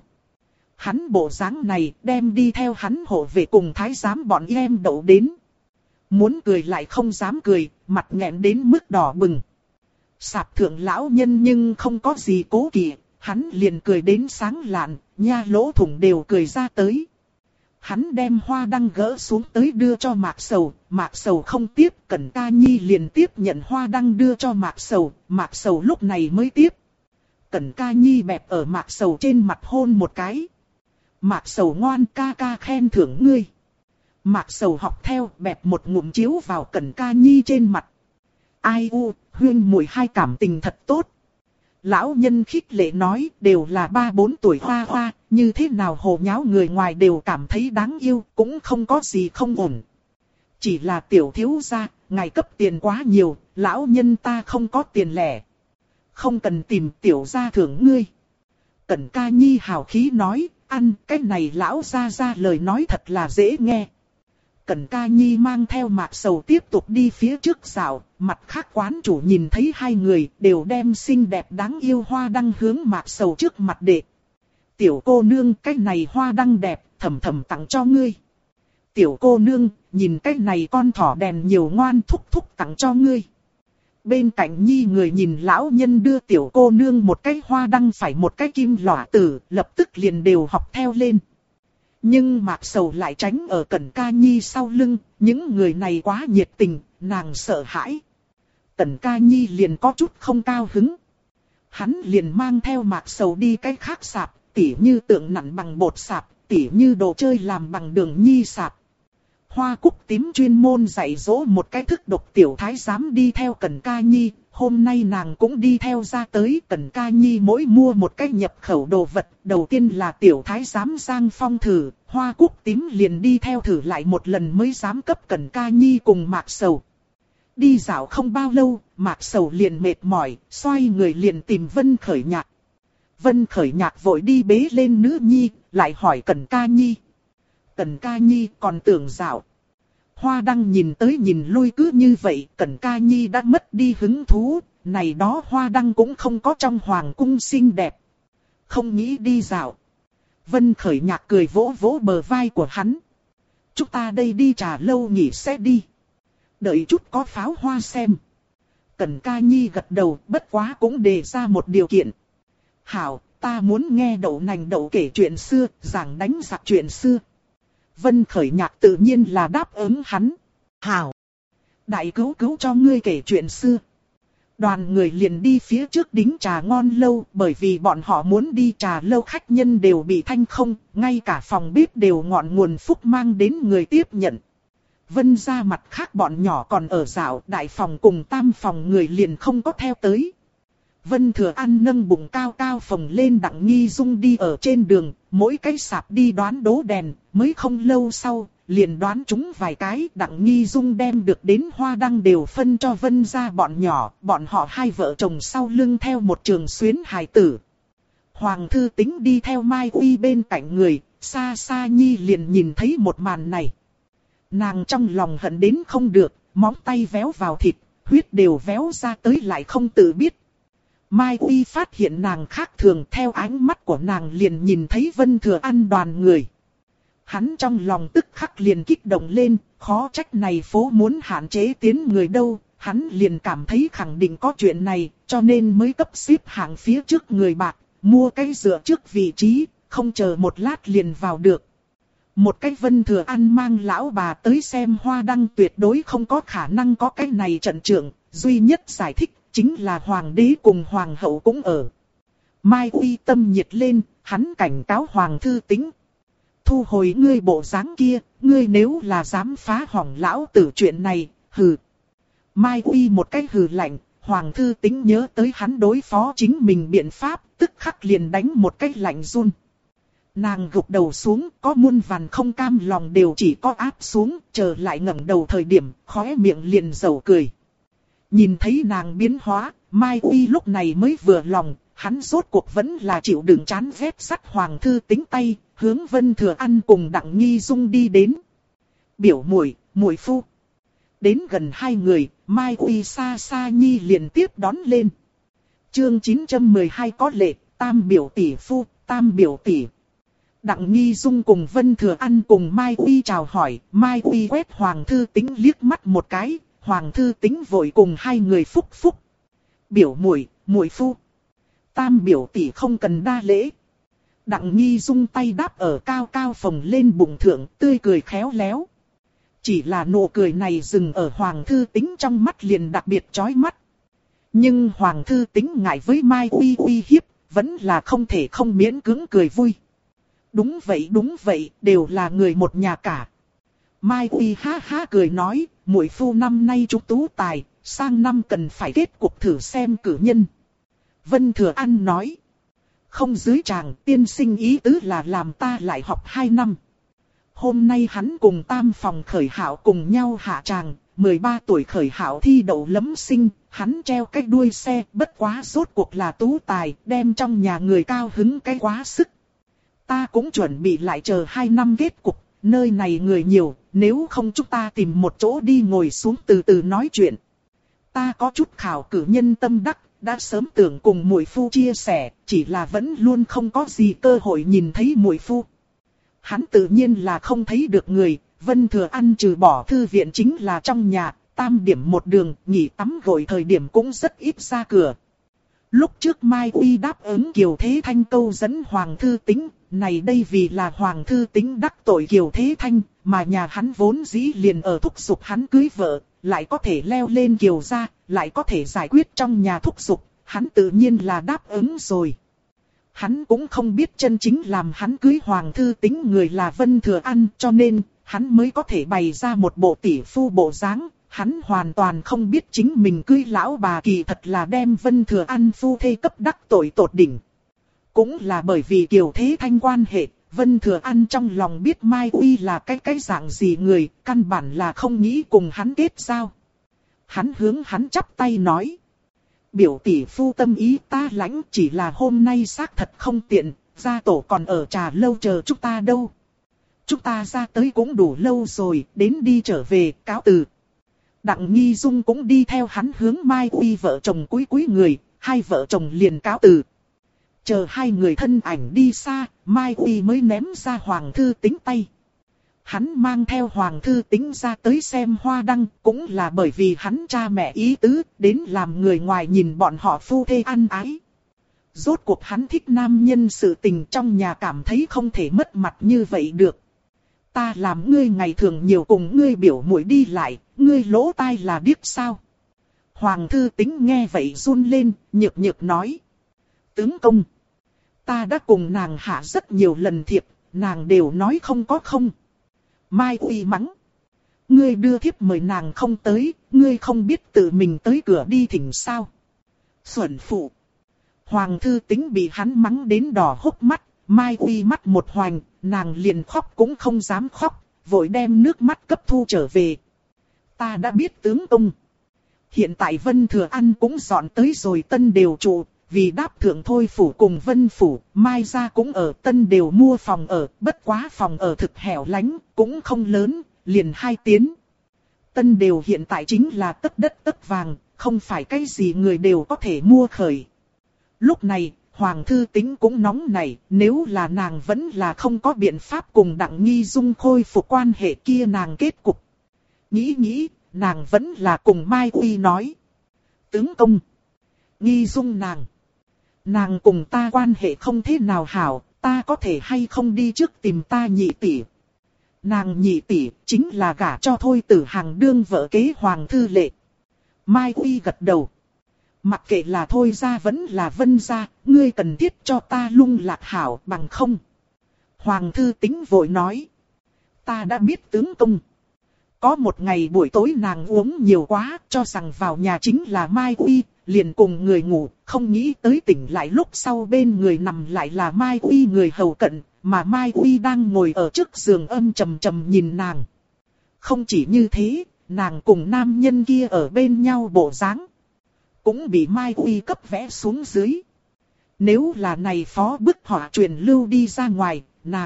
Hắn bộ dáng này đem đi theo hắn hộ về cùng thái giám bọn em đậu đến. Muốn cười lại không dám cười, mặt nghẹn đến mức đỏ bừng. Sạp thượng lão nhân nhưng không có gì cố kỵ, hắn liền cười đến sáng lạn, nha lỗ thủng đều cười ra tới. Hắn đem hoa đăng gỡ xuống tới đưa cho Mạc Sầu không tiếp, Cẩn Ca Nhi liền tiếp nhận hoa đăng đưa cho Mạc Sầu lúc này mới tiếp. Cẩn Ca Nhi bẹp ở Mạc Sầu trên mặt hôn một cái. Mạc Sầu ngoan, ca ca khen thưởng ngươi. Mạc Sầu học theo, bẹp một ngụm chiếu vào Cẩn Ca Nhi trên mặt. Ai u, huyên muội hai cảm tình thật tốt. Lão nhân khích lệ nói, đều là 3-4 tuổi hoa hoa, như thế nào hồ nháo người ngoài đều cảm thấy đáng yêu, cũng không có gì không ổn. Chỉ là tiểu thiếu gia, ngài cấp tiền quá nhiều, lão nhân ta không có tiền lẻ. Không cần tìm tiểu gia thưởng ngươi. Cẩn Ca Nhi hào khí nói, ăn cái này lão gia lời nói thật là dễ nghe. Cẩn Ca Nhi mang theo Mạc Sầu tiếp tục đi phía trước dạo, mặt khác quán chủ nhìn thấy hai người đều đem xinh đẹp đáng yêu hoa đăng hướng Mạc Sầu trước mặt đệ. Tiểu cô nương, cái này hoa đăng đẹp, thầm thầm tặng cho ngươi. Tiểu cô nương, nhìn cái này con thỏ đèn nhiều ngoan, thúc thúc tặng cho ngươi. Bên cạnh Nhi người nhìn lão nhân đưa tiểu cô nương một cái hoa đăng phải một cái kim lỏa tử, lập tức liền đều học theo lên. Nhưng Mạc Sầu lại tránh ở Cẩn Ca Nhi sau lưng, những người này quá nhiệt tình, nàng sợ hãi. Cẩn Ca Nhi liền có chút không cao hứng. Hắn liền mang theo Mạc Sầu đi cái khác sạp, tỉ như tượng nặn bằng bột sạp, tỉ như đồ chơi làm bằng đường Nhi sạp. Hoa Cúc Tím chuyên môn dạy dỗ một cái thức độc tiểu thái giám đi theo Cẩn Ca Nhi. Hôm nay nàng cũng đi theo ra tới, Cẩn Ca Nhi mỗi mua một cái nhập khẩu đồ vật, đầu tiên là tiểu thái giám Giang Phong thử, Hoa Cúc Tím liền đi theo thử lại một lần mới dám cấp Cẩn Ca Nhi cùng Mạc Sầu. Đi dạo không bao lâu, Mạc Sầu liền mệt mỏi, xoay người liền tìm Vân Khởi Nhạc. Vân Khởi Nhạc vội đi bế lên nữ nhi, lại hỏi Cẩn Ca Nhi. Cẩn Ca Nhi còn tưởng dạo. Hoa đăng nhìn tới nhìn lui cứ như vậy, Cẩn Ca Nhi đã mất đi hứng thú, này đó hoa đăng cũng không có trong hoàng cung xinh đẹp. Không nghĩ đi dạo. Vân Khởi Nhạc cười vỗ vỗ bờ vai của hắn. Chúng ta đây đi trà lâu nghỉ sẽ đi. Đợi chút có pháo hoa xem. Cẩn Ca Nhi gật đầu, bất quá cũng đề ra một điều kiện. Hảo, ta muốn nghe đậu nành đậu kể chuyện xưa, giảng đánh giặc chuyện xưa. Vân Khởi Nhạc tự nhiên là đáp ứng hắn. Hảo! Đại cứu cứu cho ngươi kể chuyện xưa. Đoàn người liền đi phía trước đính trà ngon lâu, bởi vì bọn họ muốn đi trà lâu khách nhân đều bị thanh không, ngay cả phòng bếp đều ngọn nguồn phúc mang đến người tiếp nhận. Vân gia mặt khác bọn nhỏ còn ở dạo, đại phòng cùng tam phòng người liền không có theo tới. Vân Thừa An nâng bụng cao cao phồng lên, Đặng Nghi Dung đi ở trên đường, mỗi cái sạp đi đoán đố đèn, mới không lâu sau, liền đoán chúng vài cái. Đặng Nghi Dung đem được đến hoa đăng đều phân cho Vân gia bọn nhỏ, bọn họ hai vợ chồng sau lưng theo một trường xuyến hài tử. Hoàng Thư Tính đi theo Mai Uy bên cạnh người, xa xa nhi liền nhìn thấy một màn này. Nàng trong lòng hận đến không được, móng tay véo vào thịt, huyết đều véo ra tới lại không tự biết. Mai Uy phát hiện nàng khác thường, theo ánh mắt của nàng liền nhìn thấy Vân Thừa An đoàn người. Hắn trong lòng tức khắc liền kích động lên, khó trách này phố muốn hạn chế tiến người đâu, hắn liền cảm thấy khẳng định có chuyện này, cho nên mới cấp xếp hạng phía trước người bạc, mua cái dựa trước vị trí, không chờ một lát liền vào được. Một cái Vân Thừa An mang lão bà tới xem hoa đăng tuyệt đối không có khả năng có cái này trận trưởng, duy nhất giải thích chính là hoàng đế cùng hoàng hậu cũng ở. Mai Uy tâm nhiệt lên, hắn cảnh cáo Hoàng Thư Tính. Thu hồi ngươi bộ dáng kia, ngươi nếu là dám phá hỏng lão tử chuyện này, hừ. Mai Uy một cái hừ lạnh, Hoàng Thư Tính nhớ tới hắn đối phó chính mình biện pháp, tức khắc liền đánh một cái lạnh run. Nàng gục đầu xuống, có muôn vàn không cam lòng đều chỉ có áp xuống, chờ lại ngẩng đầu thời điểm, khóe miệng liền dầu cười. Nhìn thấy nàng biến hóa, Mai Uy lúc này mới vừa lòng, hắn rốt cuộc vẫn là chịu đựng chán ghét sắt Hoàng Thư Tính tay, hướng Vân Thừa An cùng Đặng Nghi Dung đi đến. Biểu muội, muội phu. Đến gần hai người, Mai Uy xa xa nhi liền tiếp đón lên. Chương 912 có lệ, tam biểu tỷ phu, tam biểu tỷ. Đặng Nghi Dung cùng Vân Thừa An cùng Mai Uy chào hỏi, Mai Uy quét Hoàng Thư Tính liếc mắt một cái, Hoàng Thư Tính vội cùng hai người phúc phúc. Biểu muội, muội phu. Tam biểu tỷ không cần đa lễ. Đặng Nghi Dung tay đáp ở cao cao phồng lên bụng thượng, tươi cười khéo léo. Chỉ là nụ cười này dừng ở Hoàng Thư Tính trong mắt liền đặc biệt chói mắt. Nhưng Hoàng Thư Tính ngại với Mai Uy uy hiếp, vẫn là không thể không miễn cưỡng cười vui. Đúng vậy, đều là người một nhà cả. Mai Uy ha ha cười nói, muội phu năm nay trúng tú tài, sang năm cần phải kết cuộc thử xem cử nhân. Vân Thừa An nói, không dưới chàng, tiên sinh ý tứ là làm ta lại học 2 năm. Hôm nay hắn cùng tam phòng khởi hảo cùng nhau hạ tràng, 13 tuổi khởi hảo thi đậu lấm sinh, hắn treo cái đuôi xe, bất quá rốt cuộc là tú tài, đem trong nhà người cao hứng cái quá sức. Ta cũng chuẩn bị lại chờ 2 năm kết cục, nơi này người nhiều, nếu không chúng ta tìm một chỗ đi ngồi xuống từ từ nói chuyện. Ta có chút khảo cử nhân tâm đắc, đã sớm tưởng cùng muội phu chia sẻ, chỉ là vẫn luôn không có gì cơ hội nhìn thấy muội phu. Hắn tự nhiên là không thấy được người, Vân Thừa An trừ bỏ thư viện chính là trong nhà, tam điểm một đường, nghỉ tắm gội thời điểm cũng rất ít ra cửa. Lúc trước Mai Uy đáp ứng Kiều Thế Thanh câu dẫn Hoàng Thư Tính, này đây vì là Hoàng Thư Tính đắc tội Kiều Thế Thanh, mà nhà hắn vốn dĩ liền ở thúc giục hắn cưới vợ, lại có thể leo lên Kiều gia, lại có thể giải quyết trong nhà thúc giục, hắn tự nhiên là đáp ứng rồi. Hắn cũng không biết chân chính làm hắn cưới Hoàng Thư Tính người là Vân Thừa An, cho nên hắn mới có thể bày ra một bộ tỷ phu bộ dáng. Hắn hoàn toàn không biết chính mình cưới lão bà kỳ thật là đem Vân Thừa An phu thê cấp đắc tội tột đỉnh. Cũng là bởi vì Kiều Thế Thanh quan hệ, Vân Thừa An trong lòng biết Mai Uy là cái dạng gì người, căn bản là không nghĩ cùng hắn kết giao. Hắn hướng hắn chắp tay nói. Biểu tỷ phu tâm ý ta lãnh, chỉ là hôm nay xác thật không tiện, gia tổ còn ở trà lâu chờ chúng ta đâu. Chúng ta ra tới cũng đủ lâu rồi, đến đi trở về, cáo từ. Đặng Nghi Dung cũng đi theo hắn hướng Mai Uy vợ chồng cúi người, hai vợ chồng liền cáo từ. Chờ hai người thân ảnh đi xa, Mai Uy mới ném ra Hoàng Thư Tính tay. Hắn mang theo Hoàng Thư Tính ra tới xem hoa đăng, cũng là bởi vì hắn cha mẹ ý tứ, đến làm người ngoài nhìn bọn họ phu thê ăn ái. Rốt cuộc hắn thích nam nhân, sự tình trong nhà cảm thấy không thể mất mặt như vậy được. Ta làm ngươi ngày thường nhiều cùng ngươi biểu muội đi lại, ngươi lỗ tai là điếc sao? Hoàng Thư Tính nghe vậy run lên, nhược nhược nói. Tướng công, ta đã cùng nàng hạ rất nhiều lần thiệp, nàng đều nói không có không. Mai Uy mắng. Ngươi đưa thiếp mời nàng không tới, ngươi không biết tự mình tới cửa đi thỉnh sao? Xuẩn phụ. Hoàng thư tính bị hắn mắng đến đỏ hốc mắt, Mai Uy mắt một hoành, nàng liền khóc cũng không dám khóc, vội đem nước mắt cấp thu trở về. Ta đã biết tướng công. Hiện tại Vân Thừa An cũng dọn tới rồi Tân Đều trụ, vì đáp thượng Thôi phủ cùng Vân phủ, Mai gia cũng ở Tân Đều mua phòng ở, bất quá phòng ở thực hẻo lánh, cũng không lớn, liền 2 tiến. Tân Đều hiện tại chính là tất đất tất vàng, không phải cái gì người đều có thể mua khởi. Lúc này, Hoàng thư tính cũng nóng nảy, nếu là nàng vẫn là không có biện pháp cùng Đặng Nghi Dung khôi phục quan hệ kia nàng kết cục. Nghĩ, nàng vẫn là cùng Mai Uy nói. Tướng công, Nghi Dung nàng cùng ta quan hệ không thế nào hảo, ta có thể hay không đi trước tìm ta nhị tỷ. Nàng nhị tỷ chính là gả cho Thôi Tử Hằng đương vợ kế Hoàng thư lệ. Mai Uy gật đầu. Mặc kệ là Thôi gia vẫn là Vân gia, ngươi cần thiết cho ta lung lạc hảo bằng không. Hoàng thư tính vội nói. Ta đã biết tướng công. Có một ngày buổi tối nàng uống nhiều quá, cho rằng vào nhà chính là Mai Uy, liền cùng người ngủ, không nghĩ tới tỉnh lại lúc sau bên người nằm lại là Mai Uy người hầu cận, mà Mai Uy đang ngồi ở trước giường âm trầm trầm nhìn nàng. Không chỉ như thế, nàng cùng nam nhân kia ở bên nhau bộ dáng cũng bị Mai Uy cấp vẽ xuống dưới. Nếu là này phó bức họa truyền lưu đi ra ngoài,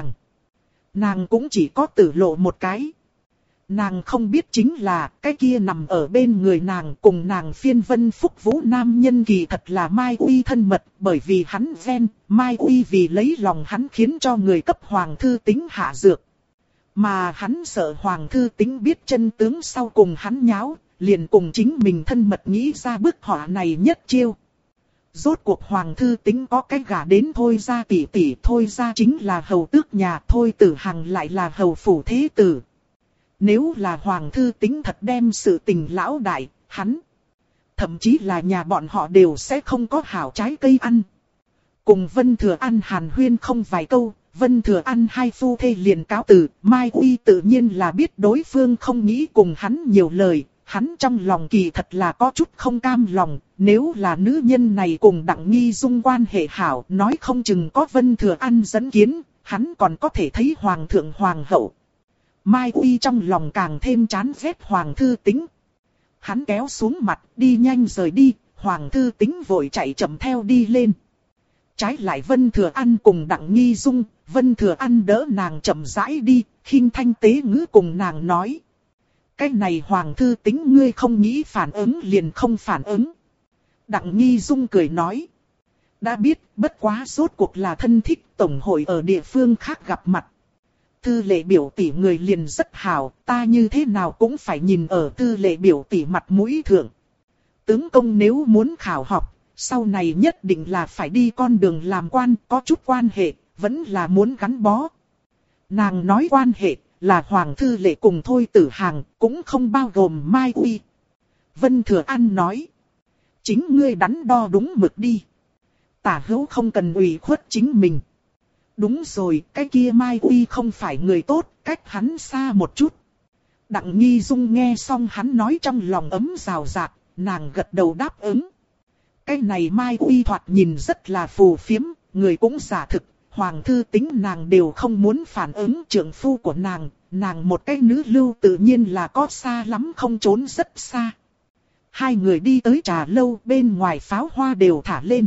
nàng cũng chỉ có tử lộ một cái. Nàng không biết chính là cái kia nằm ở bên người nàng cùng nàng phiên vân phúc vũ nam nhân kỳ thật là Mai Uy thân mật, bởi vì hắn ven, Mai Uy vì lấy lòng hắn khiến cho người cấp Hoàng thư tính hạ dược. Mà hắn sợ Hoàng thư tính biết chân tướng sau cùng hắn nháo, liền cùng chính mình thân mật nghĩ ra bức họa này nhất chiêu. Rốt cuộc Hoàng thư tính có cái gả đến Thôi gia tỷ tỷ, Thôi gia chính là hầu tước nhà, Thôi Tử Hằng lại là hầu phủ thế tử. Nếu là Hoàng thư tính thật đem sự tình lão đại, hắn, thậm chí là nhà bọn họ đều sẽ không có hảo trái cây ăn. Cùng Vân Thừa An hàn huyên không vài câu, Vân Thừa An hai phu thê liền cáo từ, Mai Uy tự nhiên là biết đối phương không nghĩ cùng hắn nhiều lời, hắn trong lòng kỳ thật là có chút không cam lòng, nếu là nữ nhân này cùng Đặng Nghi Dung quan hệ hảo, nói không chừng có Vân Thừa An dẫn kiến, hắn còn có thể thấy Hoàng thượng Hoàng hậu. Mai Uy trong lòng càng thêm chán ghét Hoàng thư tính. Hắn kéo xuống mặt, đi nhanh rời đi, Hoàng thư tính vội chạy chậm theo đi lên. Trái lại Vân Thừa An cùng Đặng Nghi Dung, Vân Thừa An đỡ nàng chậm rãi đi, khinh thanh tế ngữ cùng nàng nói. Cái này Hoàng thư tính ngươi không nghĩ phản ứng liền không phản ứng. Đặng Nghi Dung cười nói. Đã biết, bất quá rốt cuộc là thân thích tổng hội ở địa phương khác gặp mặt. Tư lệ biểu tỷ người liền rất hảo, ta như thế nào cũng phải nhìn ở tư lệ biểu tỷ mặt mũi thượng. Tướng công nếu muốn khảo học, sau này nhất định là phải đi con đường làm quan, có chút quan hệ, vẫn là muốn gắn bó. Nàng nói quan hệ, là Hoàng thư lệ cùng Thôi Tử Hằng, cũng không bao gồm Mai Uy. Vân Thừa An nói, chính ngươi đắn đo đúng mực đi. Tả hữu không cần ủy khuất chính mình. Đúng rồi, cái kia Mai Uy không phải người tốt, cách hắn xa một chút. Đặng Nghi Dung nghe xong hắn nói trong lòng ấm rào rạt, nàng gật đầu đáp ứng. Cái này Mai Uy thoạt nhìn rất là phù phiếm, người cũng giả thực, Hoàng thư tính nàng đều không muốn phản ứng trượng phu của nàng một cái nữ lưu tự nhiên là có xa lắm không trốn rất xa. Hai người đi tới trà lâu, bên ngoài pháo hoa đều thả lên.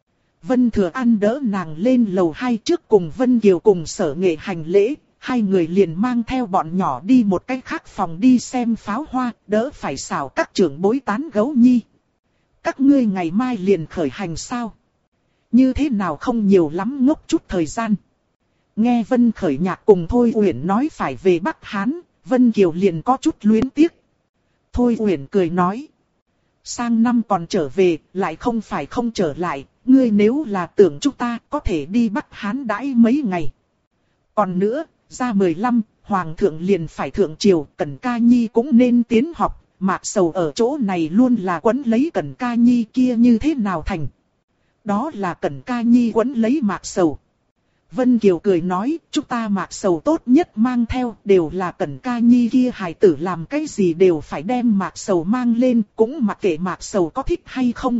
Vân Thừa An đỡ nàng lên lầu 2 trước cùng Vân Kiều cùng Sở Nghệ hành lễ, hai người liền mang theo bọn nhỏ đi một cái khác phòng đi xem pháo hoa, đỡ phải xảo các trưởng bối tán gấu nhi. Các ngươi ngày mai liền khởi hành sao? Như thế nào không nhiều lắm ngốc chút thời gian. Nghe Vân Khởi Nhạc cùng Thôi Uyển nói phải về Bắc Hán, Vân Kiều liền có chút luyến tiếc. Thôi Uyển cười nói. Sang năm còn trở về, lại không phải không trở lại, ngươi nếu là tưởng chúng ta có thể đi Bắc Hán đãi mấy ngày. Còn nữa, ra 15, Hoàng thượng liền phải thượng triều, Cẩn Ca Nhi cũng nên tiến học, Mạc Sầu ở chỗ này luôn là quấn lấy Cẩn Ca Nhi kia như thế nào thành. Đó là Cẩn Ca Nhi quấn lấy Mạc Sầu. Vân Kiều cười nói, chúng ta Mạc Sầu tốt nhất mang theo, đều là Cẩn Ca Nhi kia hài tử làm cái gì đều phải đem Mạc Sầu mang lên, cũng mặc kệ Mạc Sầu có thích hay không.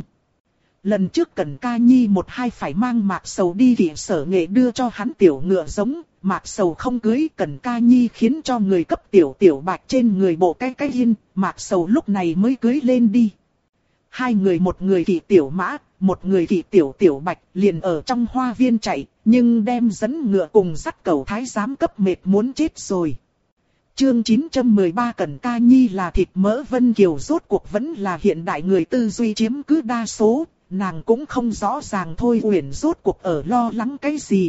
Lần trước Cẩn Ca Nhi một hai phải mang Mạc Sầu đi kỹ sở nghệ đưa cho hắn tiểu ngựa giống, Mạc Sầu không cưới, Cẩn Ca Nhi khiến cho người cấp tiểu bạch trên người bộ cái yên, Mạc Sầu lúc này mới cưới lên đi. Hai người, một người kỵ tiểu mã, một người kỵ tiểu bạch, liền ở trong hoa viên chạy, nhưng đem dẫn ngựa cùng dắt cẩu thái giám cấp mệt muốn chết rồi. Chương 913 Cẩn Ca Nhi là thịt mỡ. Vân Kiều rốt cuộc vẫn là hiện đại người tư duy chiếm cứ đa số, nàng cũng không rõ ràng Thôi Uyển rốt cuộc ở lo lắng cái gì.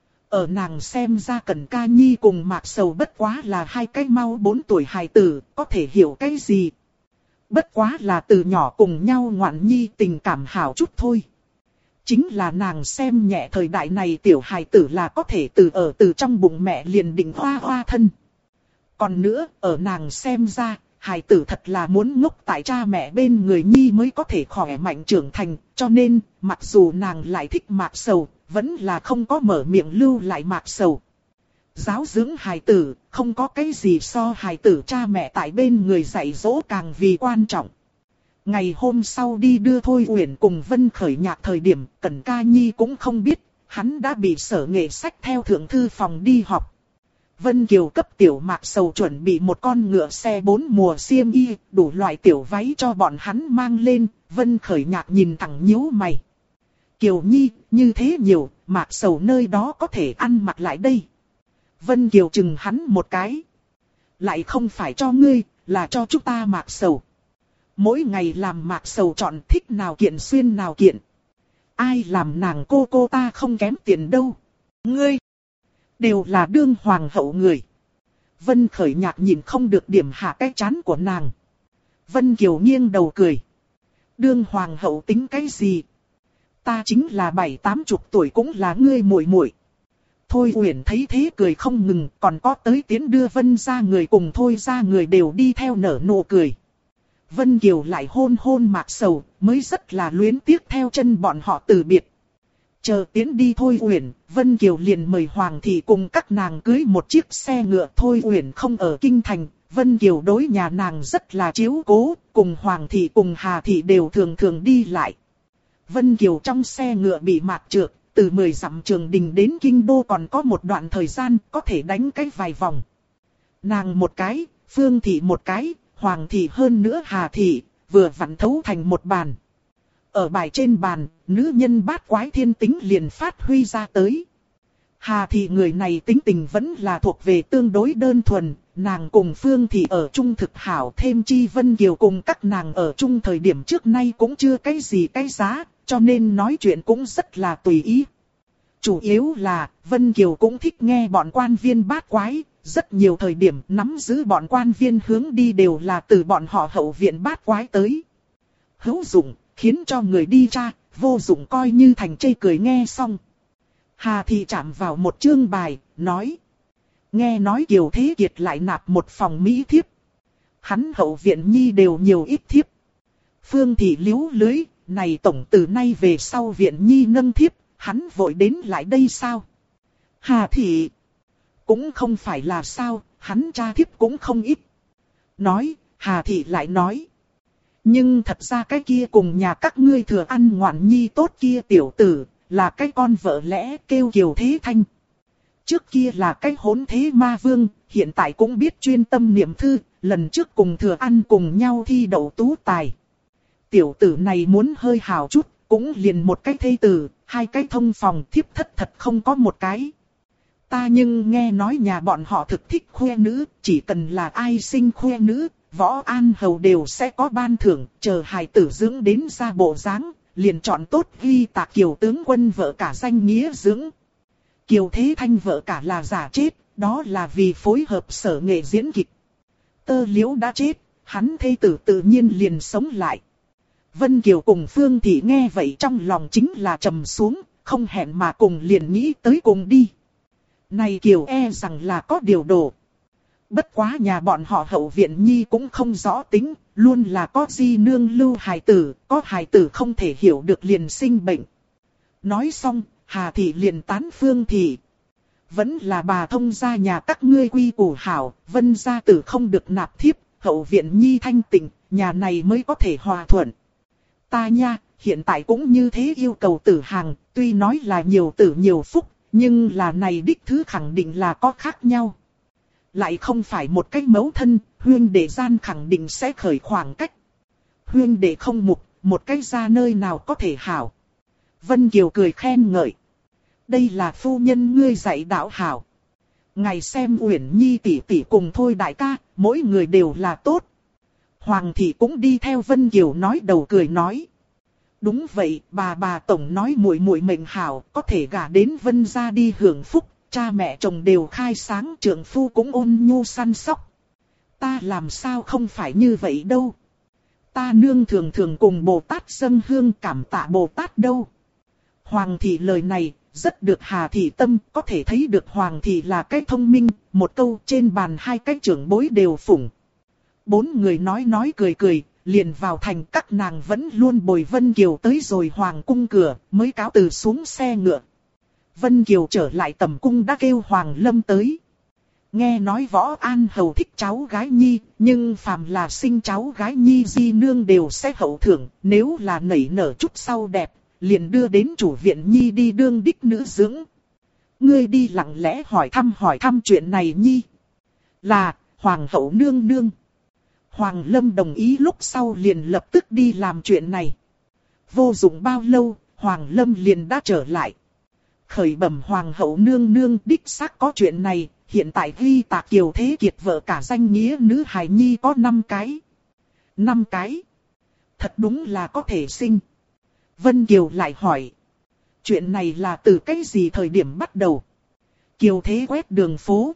Ở nàng xem ra Cẩn Ca Nhi cùng Mạc Sầu bất quá là hai cái mau 4 tuổi hài tử, có thể hiểu cái gì. Bất quá là từ nhỏ cùng nhau ngoạn nhi, tình cảm hảo chút thôi. Chính là nàng xem nhẹ thời đại này tiểu hài tử là có thể từ trong bụng mẹ liền định hoa thân. Còn nữa, ở nàng xem ra, hài tử thật là muốn ngốc tại cha mẹ bên người nhi mới có thể khỏe mạnh trưởng thành, cho nên, mặc dù nàng lại thích Mạc Sầu, vẫn là không có mở miệng lưu lại Mạc Sầu. Giáo dưỡng hài tử, không có cái gì so hài tử cha mẹ tại bên người dạy dỗ càng vì quan trọng. Ngày hôm sau đi đưa Thôi Uyển cùng Vân Khởi Nhạc thời điểm, Cẩn Ca Nhi cũng không biết, hắn đã bị sở nghệ sách theo thượng thư phòng đi học. Vân Kiều cấp tiểu Mạc Sầu chuẩn bị một con ngựa xe 4 mùa xiêm y, đủ loại tiểu váy cho bọn hắn mang lên. Vân Khởi Nhạc nhìn thẳng nhíu mày. Kiều Nhi, như thế nhiều, Mạc Sầu nơi đó có thể ăn mặc lại đây. Vân Kiều chừng hắn một cái. Lại không phải cho ngươi, là cho chúng ta Mạc Sầu. Mỗi ngày làm Mạc Sầu chọn thích nào kiện xuyên nào kiện. Ai làm nàng cô ta không kém tiền đâu. Ngươi đều là đương hoàng hậu người. Vân Khởi Nhạc nhìn không được điểm hạ cái chán của nàng. Vân Kiều nghiêng đầu cười. Đương hoàng hậu tính cái gì? Ta chính là 7-80 tuổi cũng là ngươi muội muội. Thôi Uyển thấy thế cười không ngừng, còn có tới tiến đưa Vân ra người cùng Thôi ra người đều đi theo nở nụ cười. Vân Kiều lại hôn Mạc Sầu, mới rất là luyến tiếc theo chân bọn họ từ biệt. Chờ tiến đi Thôi Uyển, Vân Kiều liền mời Hoàng thị cùng các nàng cưới một chiếc xe ngựa. Thôi Uyển không ở kinh thành, Vân Kiều đối nhà nàng rất là chiếu cố, cùng Hoàng thị cùng Hà thị đều thường đi lại. Vân Kiều trong xe ngựa bị mạt trượt, từ 10 dặm Trường Đình đến Kinh Đô còn có một đoạn thời gian, có thể đánh cái vài vòng. Nàng một cái, Phương thị một cái, Hoàng thị hơn nữa Hà thị, vừa vặn thấu thành một bàn. Ở bài trên bàn, nữ nhân bát quái thiên tính liền phát huy ra tới. Hà thị người này tính tình vẫn là thuộc về tương đối đơn thuần, nàng cùng Phương thị ở chung thực hảo, thêm chi Vân Kiều cùng các nàng ở chung thời điểm trước nay cũng chưa cái gì cái giá, cho nên nói chuyện cũng rất là tùy ý. Chủ yếu là, Vân Kiều cũng thích nghe bọn quan viên bát quái, rất nhiều thời điểm nắm giữ bọn quan viên hướng đi đều là từ bọn họ hậu viện bát quái tới. Hữu dụng, khiến cho người đi tra, vô dụng coi như thành chê cười nghe xong. Hà thị chạm vào một chương bài, nói. Nghe nói Kiều Thế Kiệt lại nạp một phòng mỹ thiếp. Hắn hậu viện nhi đều nhiều ít thiếp. Phương thị liếu lưới, này tổng từ nay về sau viện nhi nâng thiếp, hắn vội đến lại đây sao? Hà thị. Cũng không phải là sao, hắn tra thiếp cũng không ít. Nói, Hà thị lại nói. Nhưng thật ra cái kia cùng nhà các ngươi thừa ăn ngoạn nhi tốt kia tiểu tử, là cái con vợ lẽ kêu Kiều Thế Thanh. Trước kia là cái hỗn thế ma vương, hiện tại cũng biết chuyên tâm niệm thư, lần trước cùng thừa ăn cùng nhau thi đậu tú tài. Tiểu tử này muốn hơi hào chút, cũng liền một cái thê tử, 2 cái thông phòng thiếp thất thật không có một cái. Ta nhưng nghe nói nhà bọn họ thực thích khoe nữ, chỉ cần là ai sinh khoe nữ, Võ An Hầu đều sẽ có ban thưởng, chờ hài tử dưỡng đến ra bộ dáng, liền chọn tốt ghi tạc Kiều tướng quân vợ cả danh nghĩa dưỡng. Kiều Thế Thanh vợ cả là giả chết, đó là vì phối hợp sở nghệ diễn kịch. Tơ Liễu đã chết, hắn thê tử tự nhiên liền sống lại. Vân Kiều cùng Phương thị nghe vậy trong lòng chính là trầm xuống, không hẹn mà cùng liền nghĩ tới cùng đi. Này Kiều e rằng là có điều đồ. Bất quá nhà bọn họ hậu viện nhi cũng không rõ tính, luôn là có di nương lưu hài tử, có hài tử không thể hiểu được liền sinh bệnh. Nói xong, Hà thị liền tán Phương thị. Vẫn là bà thông gia nhà các ngươi quy củ hảo, Vân gia tử không được nạp thiếp, hậu viện nhi thanh tịnh, nhà này mới có thể hòa thuận. Ta nha, hiện tại cũng như thế yêu cầu tử hàng, tuy nói là nhiều tử nhiều phúc, nhưng là này đích thứ khẳng định là có khác nhau. Lại không phải một cách mẫu thân, huyên đệ gian khẳng định sẽ khởi khoảng cách. Huyên đệ không mục, một cách ra nơi nào có thể hảo. Vân Kiều cười khen ngợi. Đây là phu nhân ngươi dạy đạo hảo. Ngài xem Uyển Nhi tỷ tỷ cùng thôi đại ca, mỗi người đều là tốt. Hoàng thị cũng đi theo Vân Kiều nói đầu cười nói. Đúng vậy, bà tổng nói muội muội mệnh hảo, có thể gả đến Vân gia đi hưởng phúc, cha mẹ chồng đều khai sáng, trượng phu cũng ôn nhu săn sóc. Ta làm sao không phải như vậy đâu. Ta nương thường thường cùng Bồ Tát dâng hương cảm tạ Bồ Tát đâu. Hoàng thị lời này rất được Hà thị tâm, có thể thấy được Hoàng thị là cái thông minh, một câu trên bàn hai cái trưởng bối đều phụng. Bốn người nói cười, liền vào thành, các nàng vẫn luôn bồi Vân Kiều tới rồi Hoàng cung cửa, mới cáo từ xuống xe ngựa. Vân Kiều trở lại tầm cung đã kêu Hoàng Lâm tới. Nghe nói Võ An Hầu thích cháu gái Nhi, nhưng phàm là sinh cháu gái Nhi di nương đều sẽ hậu thưởng, nếu là nảy nở chút sau đẹp, liền đưa đến chủ viện Nhi đi đương đích nữ dưỡng. Ngươi đi lặng lẽ hỏi thăm chuyện này Nhi. Là, Hoàng hậu nương nương. Hoàng Lâm đồng ý lúc sau liền lập tức đi làm chuyện này. Vô dụng bao lâu, Hoàng Lâm liền đã trở lại. Khởi bẩm Hoàng hậu nương nương, đích xác có chuyện này, hiện tại ghi tạc Kiều Thế Kiệt vợ cả danh nghĩa nữ hài nhi có 5 cái. 5 cái? Thật đúng là có thể sinh. Vân Kiều lại hỏi. Chuyện này là từ cái gì thời điểm bắt đầu? Kiều Thế quét đường phố.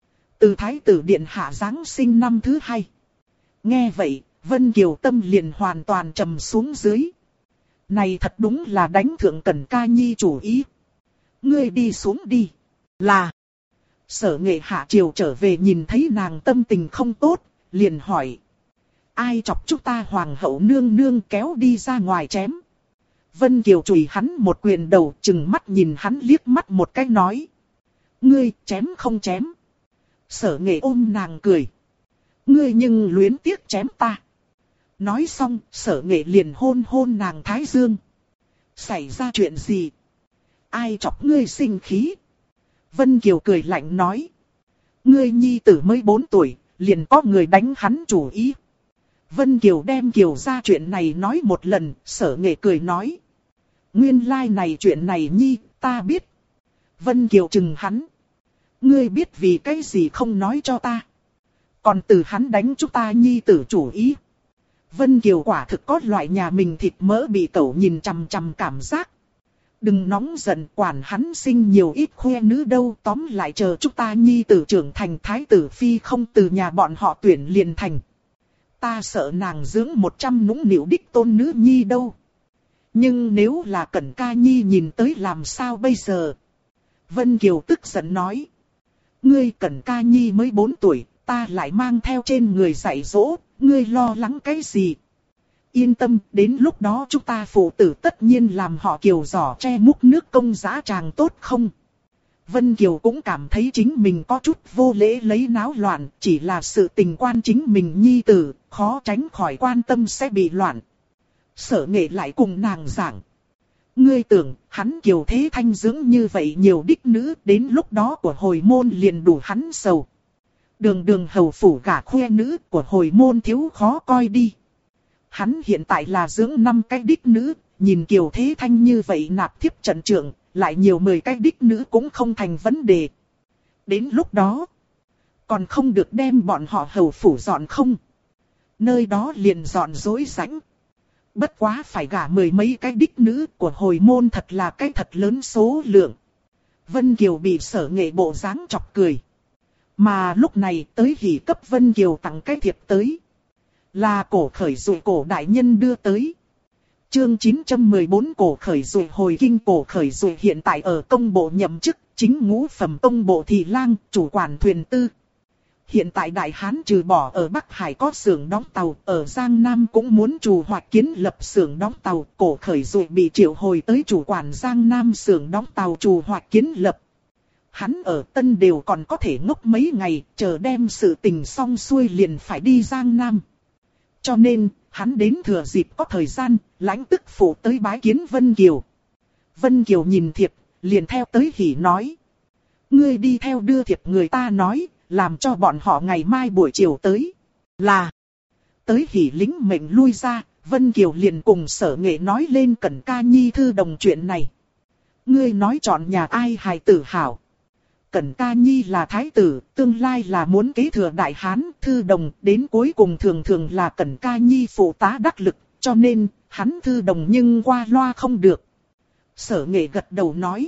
Từ Thái tử Điện Hạ Giáng sinh năm thứ 2. Nghe vậy, Vân Kiều tâm liền hoàn toàn trầm xuống dưới. Này thật đúng là đánh thượng Cẩn Ca Nhi chủ ý. Ngươi đi xuống đi. Là. Sở Nghệ hạ triều trở về nhìn thấy nàng tâm tình không tốt, liền hỏi. Ai chọc chúng ta Hoàng hậu nương nương kéo đi ra ngoài chém. Vân Kiều chùi hắn một quyền đầu, chừng mắt nhìn hắn liếc mắt một cái nói. Ngươi chém không chém. Sở Nghệ ôm nàng cười. Ngươi nhưng luyến tiếc chém ta. Nói xong, Sở Nghệ liền hôn nàng thái dương. Xảy ra chuyện gì? Ai chọc ngươi sinh khí? Vân Kiều cười lạnh nói. Ngươi nhi tử mới 4 tuổi, liền có người đánh hắn chủ ý. Vân Kiều đem Kiều ra chuyện này nói một lần, Sở Nghệ cười nói. Nguyên lai này chuyện này nhi, ta biết. Vân Kiều chừng hắn. Ngươi biết vì cái gì không nói cho ta. Còn từ hắn đánh chúng ta nhi tử chủ ý. Vân Kiều quả thực có loại nhà mình thịt mỡ bị cẩu nhìn chằm chằm cảm giác. Đừng nóng giận, quản hắn sinh nhiều ít khoe nữ đâu, tóm lại chờ chúng ta nhi tử trưởng thành thái tử phi không từ nhà bọn họ tuyển liền thành. Ta sợ nàng dưỡng 100 nũng nịu đích tôn nữ nhi đâu. Nhưng nếu là Cẩn Ca Nhi nhìn tới làm sao bây giờ? Vân Kiều tức giận nói. Ngươi Cẩn Ca Nhi mới 4 tuổi, ta lại mang theo trên người dạy dỗ, ngươi lo lắng cái gì? Yên tâm, đến lúc đó chúng ta phụ tử tất nhiên làm họ Kiều giỏ che múc nước công dã tràng tốt không? Vân Kiều cũng cảm thấy chính mình có chút vô lễ lấy náo loạn, chỉ là sự tình quan chính mình nhi tử, khó tránh khỏi quan tâm sẽ bị loạn. Sở Nghệ lại cùng nàng giảng. Ngươi tưởng, hắn Kiều Thế Thanh dưỡng như vậy nhiều đích nữ, đến lúc đó của hồi môn liền đủ hắn sầu. Đường hầu phủ gả khoe nữ của hồi môn thiếu khó coi đi. Hắn hiện tại là dưỡng 5 cái đích nữ, nhìn Kiều Thế Thanh như vậy nạp thiếp trận trưởng, lại nhiều 10 cái đích nữ cũng không thành vấn đề. Đến lúc đó, còn không được đem bọn họ hầu phủ dọn không? Nơi đó liền dọn rối rãnh. Bất quá phải gả 10 mấy cái đích nữ của hồi môn thật là cái thật lớn số lượng. Vân Kiều bị Sở Nghệ bộ dáng chọc cười. Mà lúc này tới hỉ cấp Vân Kiều tặng cái thiệp tới. Là cổ khởi dụ cổ đại nhân đưa tới. Chương 914 cổ khởi dụ hồi kinh. Cổ khởi dụ hiện tại ở công bộ nhậm chức, chính ngũ phẩm công bộ thị lang, chủ quản thuyền tư. Hiện tại Đại Hán trừ bỏ ở Bắc Hải có xưởng đóng tàu, ở Giang Nam cũng muốn trù hoạch kiến lập xưởng đóng tàu. Cổ Khởi Dụ bị triệu hồi tới chủ quản Giang Nam xưởng đóng tàu trù hoạch kiến lập. Hắn ở Tân đều còn có thể ngốc mấy ngày, chờ đem sự tình xong xuôi liền phải đi Giang Nam. Cho nên, hắn đến thừa dịp có thời gian, lãnh tức phụ tới bái kiến Vân Kiều. Vân Kiều nhìn thiệp, liền theo tới hỉ nói. Ngươi đi theo đưa thiệp người ta nói, làm cho bọn họ ngày mai buổi chiều tới. Là, tới hỉ lính mệnh lui ra, Vân Kiều liền cùng Sở Nghệ nói lên Cẩn Ca Nhi thư đồng chuyện này. Ngươi nói chọn nhà ai hài tử hảo. Cẩn Ca Nhi là thái tử, tương lai là muốn kế thừa Đại Hán, thư đồng, đến cuối cùng thường thường là Cẩn Ca Nhi phụ tá đắc lực, cho nên, hắn thư đồng nhưng qua loa không được. Sở Nghệ gật đầu nói,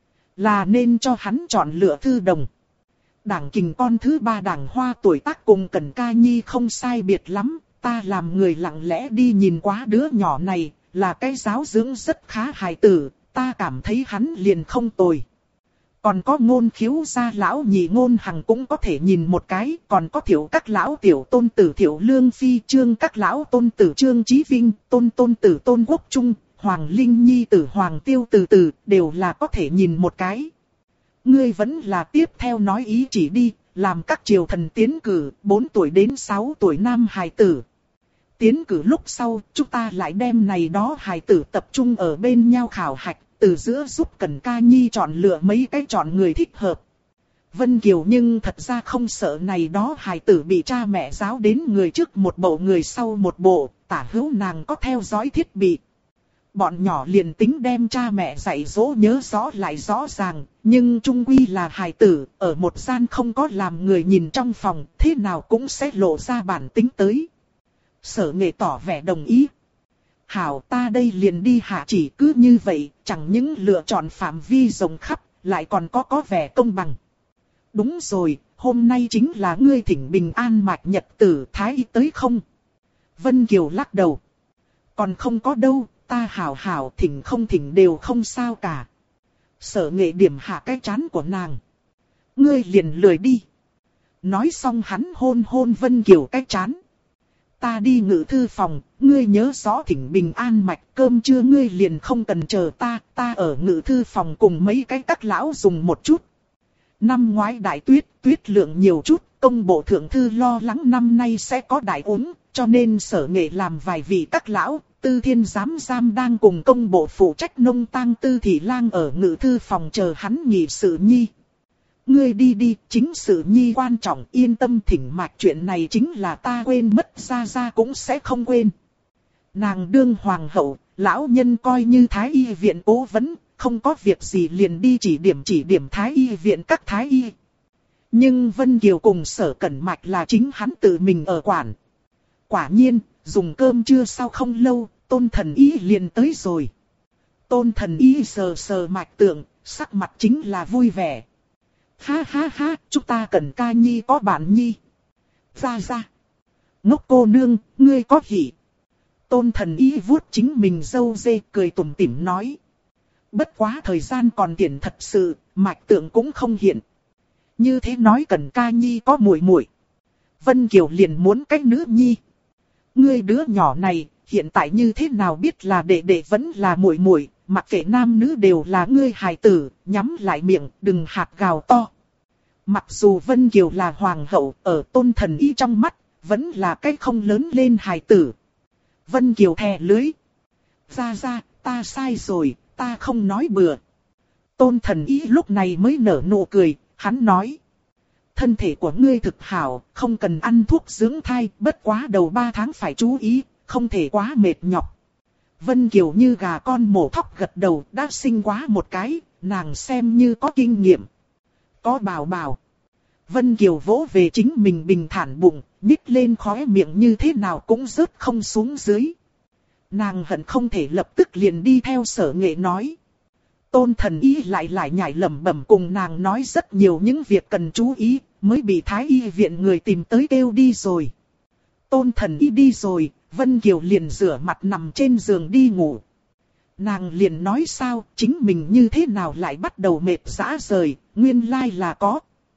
là nên cho hắn chọn lựa thư đồng. Đảng Kình con thứ ba Đảng Hoa tuổi tác cùng Cẩn Ca Nhi không sai biệt lắm, ta làm người lặng lẽ đi nhìn quá đứa nhỏ này, là cái giáo dưỡng rất khá hài tử, ta cảm thấy hắn liền không tồi. Còn có Ngôn Khiếu gia lão nhị Ngôn Hằng cũng có thể nhìn một cái, còn có Thiệu các lão tiểu tôn tử Thiệu Lương Phi, Trương các lão tôn tử Trương Chí Vinh, tôn tử Tôn Quốc Trung, Hoàng Linh Nhi tử Hoàng Tiêu từ đều là có thể nhìn một cái. Ngươi vẫn là tiếp theo nói ý chỉ đi, làm các triều thần tiến cử, 4 tuổi đến 6 tuổi nam hài tử. Tiến cử lúc sau, chúng ta lại đem này đó hài tử tập trung ở bên nhau khảo hạch, từ giữa giúp Cẩn Ca Nhi chọn lựa mấy cái chọn người thích hợp. Vân Kiều nhưng thật ra không sợ này đó hài tử bị cha mẹ giáo đến người trước một bộ người sau một bộ, tả hữu nàng có theo dõi thiết bị. Bọn nhỏ liền tính đem cha mẹ dạy dỗ nhớ rõ lại rõ ràng, nhưng chung quy là hài tử, ở một gian không có làm người nhìn trong phòng, thế nào cũng sẽ lộ ra bản tính tới. Sở Nghệ tỏ vẻ đồng ý. Hảo, ta đây liền đi hạ chỉ, cứ như vậy, chẳng những lựa chọn phạm vi rộng khắp, lại còn có vẻ công bằng. Đúng rồi, hôm nay chính là ngươi thỉnh bình an mạch nhật tử thái y tới không? Vân Kiều lắc đầu. Còn không có đâu, ta hảo thỉnh không thỉnh đều không sao cả. Sở Nghệ điểm hạ cái trán của nàng. Ngươi liền lười đi. Nói xong hắn hôn Vân Kiều cái trán. Ta đi ngự thư phòng, ngươi nhớ rõ thỉnh bình an mạch, cơm trưa ngươi liền không cần chờ ta ở ngự thư phòng cùng mấy cái các lão dùng một chút. Năm ngoái đại tuyết lượng nhiều chút, công bộ thượng thư lo lắng năm nay sẽ có đại ốm, cho nên Sở Nghệ làm vài vị các lão, Tư Thiên giám đang cùng công bộ phụ trách nông tang Tư Thị Lang ở ngự thư phòng chờ hắn nghị sự nhi. Ngươi đi, chính sự nhi quan trọng, yên tâm thỉnh mạch, chuyện này chính là ta quên mất ra cũng sẽ không quên. Nàng đương hoàng hậu, lão nhân coi như thái y viện cố vấn, không có việc gì liền đi chỉ điểm thái y viện các thái y. Nhưng Vân Kiều cùng Sở Cẩn Mạch là chính hắn tự mình ở quản. Quả nhiên, dùng cơm trưa sau không lâu, Tôn Thần Y liền tới rồi. Tôn Thần Y sờ mạch tượng, sắc mặt chính là vui vẻ. Ha, chúng ta Cẩn Ca Nhi có bạn nhi. Ra. Ngốc cô nương, ngươi có hỉ. Tôn Thần Y vuốt chính mình râu dê, cười tủm tỉm nói. Bất quá thời gian còn tiện thật sự, mạch tượng cũng không hiện. Như thế nói Cẩn Ca Nhi có muội. Vân Kiều liền muốn cái nữ nhi. Ngươi đứa nhỏ này, hiện tại như thế nào biết là đệ vẫn là muội, mặc kệ nam nữ đều là ngươi hài tử, nhắm lại miệng, đừng hạt gào to. Mặc dù Vân Kiều là hoàng hậu, ở Tôn Thần Y trong mắt, vẫn là cái không lớn lên hài tử. Vân Kiều thè lưới. Ra, ta sai rồi, ta không nói bừa. Tôn Thần Y lúc này mới nở nụ cười, hắn nói. Thân thể của ngươi thực hảo, không cần ăn thuốc dưỡng thai, bất quá đầu 3 tháng phải chú ý, không thể quá mệt nhọc. Vân Kiều như gà con mổ thóc gật đầu, đã sinh quá một cái, nàng xem như có kinh nghiệm. Có bảo. Vân Kiều vỗ về chính mình bình thản bụng, nhích lên khóe miệng như thế nào cũng rớt không xuống dưới. Nàng hận không thể lập tức liền đi theo Sở Nghệ nói. Tôn Thần Y lại nhảy lẩm bẩm cùng nàng nói rất nhiều những việc cần chú ý, mới bị Thái Y viện người tìm tới kêu đi rồi. Tôn Thần Y đi rồi, Vân Kiều liền rửa mặt nằm trên giường đi ngủ. Nàng liền nói sao, chính mình như thế nào lại bắt đầu mệt rã rời, nguyên lai là có.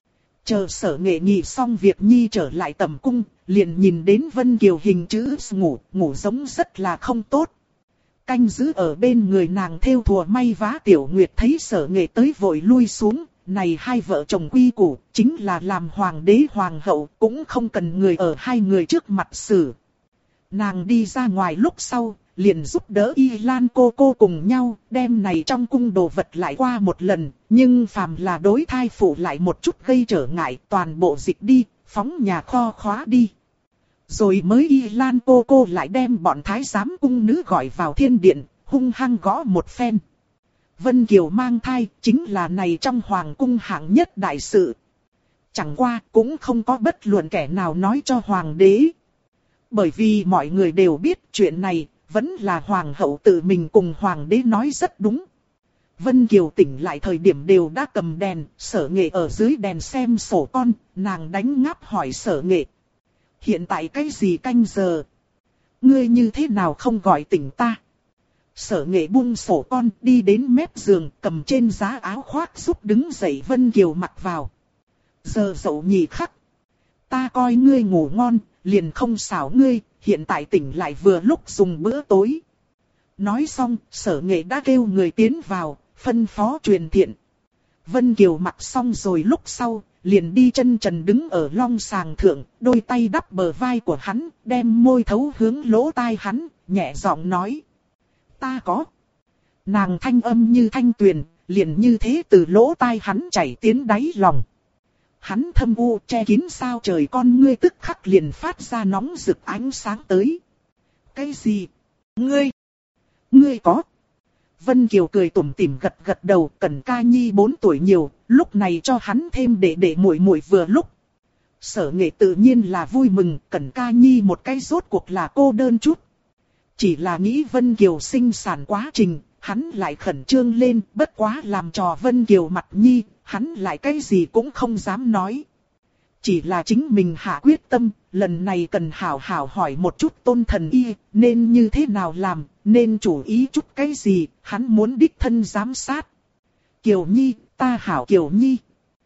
Chờ Sở Nghệ nghỉ xong việc nhi trở lại tầm cung, liền nhìn đến Vân Kiều hình chữ ngủ giống rất là không tốt. Canh giữ ở bên người nàng thêu thùa may vá Tiểu Nguyệt thấy Sở Nghệ tới vội lui xuống, này hai vợ chồng quy củ, chính là làm hoàng đế hoàng hậu, cũng không cần người ở hai người trước mặt xử. Nàng đi ra ngoài lúc sau, liền giúp đỡ Y Lan cô cùng nhau, đem này trong cung đồ vật lại qua một lần, nhưng phàm là đối thai phụ lại một chút gây trở ngại, toàn bộ dịch đi, phóng nhà kho khóa đi. Rồi mới Y Lan cô lại đem bọn thái giám cung nữ gọi vào thiên điện, hung hăng gõ một phen. Vân Kiều mang thai, chính là này trong hoàng cung hạng nhất đại sự. Chẳng qua cũng không có bất luận kẻ nào nói cho hoàng đế. Bởi vì mọi người đều biết chuyện này, vẫn là hoàng hậu tự mình cùng hoàng đế nói rất đúng. Vân Kiều tỉnh lại thời điểm đều đã cầm đèn, Sở Nghệ ở dưới đèn xem sổ con, nàng đánh ngáp hỏi Sở Nghệ. Hiện tại cái gì canh giờ? Ngươi như thế nào không gọi tỉnh ta? Sở Nghệ buông sổ con đi đến mép giường cầm trên giá áo khoác giúp đứng dậy Vân Kiều mặc vào. Giờ dậu nhì khắc. Ta coi ngươi ngủ ngon, liền không xảo ngươi, hiện tại tỉnh lại vừa lúc dùng bữa tối. Nói xong, Sở Nghệ đã kêu người tiến vào, phân phó truyền thiện. Vân Kiều mặc xong rồi lúc sau, liền đi chân trần đứng ở long sàng thượng, đôi tay đắp bờ vai của hắn, đem môi thấu hướng lỗ tai hắn, nhẹ giọng nói. Ta có. Nàng thanh âm như thanh tuyền, liền như thế từ lỗ tai hắn chảy tiến đáy lòng. Hắn thâm u che kín sao trời con ngươi tức khắc liền phát ra nóng rực ánh sáng tới. Cái gì? Ngươi có? Vân Kiều cười tủm tỉm gật đầu, Cẩn Ca Nhi 4 tuổi nhiều, lúc này cho hắn thêm đệ muội muội vừa lúc. Sở Nghệ tự nhiên là vui mừng, Cẩn Ca Nhi một cái rốt cuộc là cô đơn chút. Chỉ là nghĩ Vân Kiều sinh sản quá trình, hắn lại khẩn trương lên, bất quá làm trò Vân Kiều mặt nhi, hắn lại cái gì cũng không dám nói. Chỉ là chính mình hạ quyết tâm, lần này cần hảo hảo hỏi một chút Tôn Thần Y, nên như thế nào làm, nên chủ ý chút cái gì, hắn muốn đích thân giám sát. Kiều Nhi, ta hảo Kiều Nhi.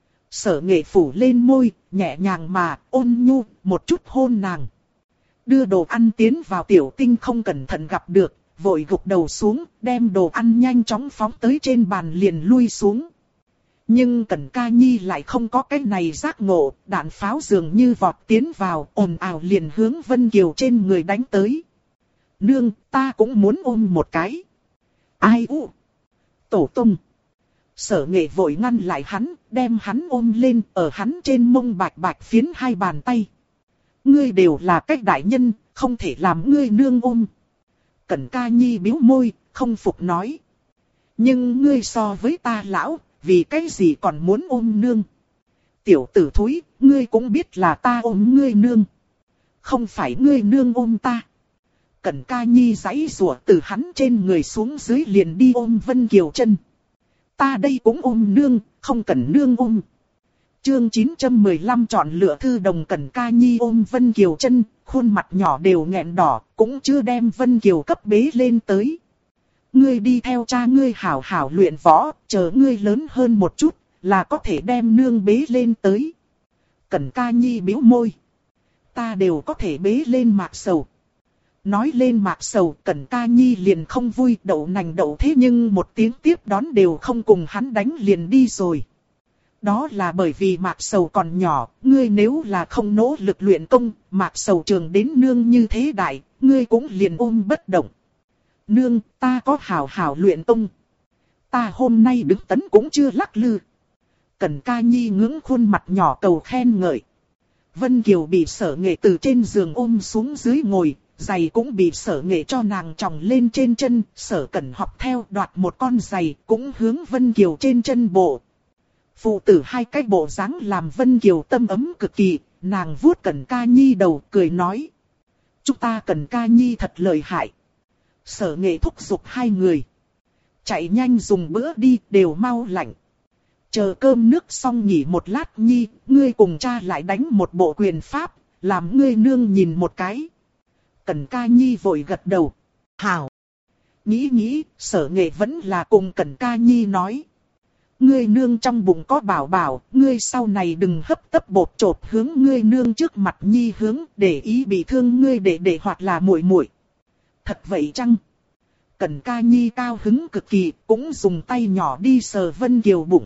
Sở Nghệ phủ lên môi, nhẹ nhàng mà, ôn nhu, một chút hôn nàng. Đưa đồ ăn tiến vào tiểu tinh không cẩn thận gặp được, vội gục đầu xuống, đem đồ ăn nhanh chóng phóng tới trên bàn liền lui xuống. Nhưng Cẩn Ca Nhi lại không có cái này giác ngộ, đạn pháo dường như vọt tiến vào, ồn ào liền hướng Vân Kiều trên người đánh tới. Nương, ta cũng muốn ôm một cái. Ai u? Tổ tung. Sở Nghệ vội ngăn lại hắn, đem hắn ôm lên, ở hắn trên mông bạch bạch phiến hai bàn tay. Ngươi đều là cách đại nhân, không thể làm ngươi nương ôm. Cẩn Ca Nhi bĩu môi, không phục nói. Nhưng ngươi so với ta lão, vì cái gì còn muốn ôm nương? Tiểu tử thúi, ngươi cũng biết là ta ôm ngươi nương. Không phải ngươi nương ôm ta. Cẩn Ca Nhi giãy giụa từ hắn trên người xuống dưới liền đi ôm Vân Kiều chân. Ta đây cũng ôm nương, không cần nương ôm. Chương 915 chọn lựa thư đồng. Cẩn Ca Nhi ôm Vân Kiều chân, khuôn mặt nhỏ đều nghẹn đỏ, cũng chưa đem Vân Kiều cấp bế lên tới. Ngươi đi theo cha ngươi hảo hảo luyện võ, chờ ngươi lớn hơn một chút, là có thể đem nương bế lên tới. Cẩn Ca Nhi bĩu môi. Ta đều có thể bế lên Mạc Sầu. Nói lên Mạc Sầu, Cẩn Ca Nhi liền không vui, đậu nành đậu thế nhưng một tiếng tiếp đón đều không cùng hắn đánh liền đi rồi. Đó là bởi vì Mạc Sầu còn nhỏ, ngươi nếu là không nỗ lực luyện công, Mạc Sầu trường đến nương như thế đại, ngươi cũng liền ôm bất động. Nương, ta có hảo hảo luyện công. Ta hôm nay đứng tấn cũng chưa lắc lư. Cẩn Ca Nhi ngưỡng khuôn mặt nhỏ cầu khen ngợi. Vân Kiều bị Sở Nghệ từ trên giường ôm xuống dưới ngồi, giày cũng bị Sở Nghệ cho nàng tròng lên trên chân. Sở Cẩn học theo đoạt một con giày cũng hướng Vân Kiều trên chân bộ. Phụ tử hai cái bộ dáng làm Vân Kiều tâm ấm cực kỳ, nàng vuốt Cẩn Ca Nhi đầu cười nói. Chúng ta Cẩn Ca Nhi thật lợi hại. Sở Nghệ thúc giục hai người. Chạy nhanh dùng bữa đi, đều mau lạnh. Chờ cơm nước xong nghỉ một lát nhi, ngươi cùng cha lại đánh một bộ quyền pháp, làm ngươi nương nhìn một cái. Cẩn Ca Nhi vội gật đầu. Hảo. Nghĩ, Sở Nghệ vẫn là cùng Cẩn Ca Nhi nói. ngươi nương trong bụng có bảo bảo, ngươi sau này đừng hấp tấp bột chộp hướng ngươi nương trước mặt nhi hướng, để ý bị thương ngươi đệ đệ hoặc là muội muội. Thật vậy chăng? Cẩn Ca Nhi cao hứng cực kỳ, cũng dùng tay nhỏ đi sờ Vân Kiều bụng.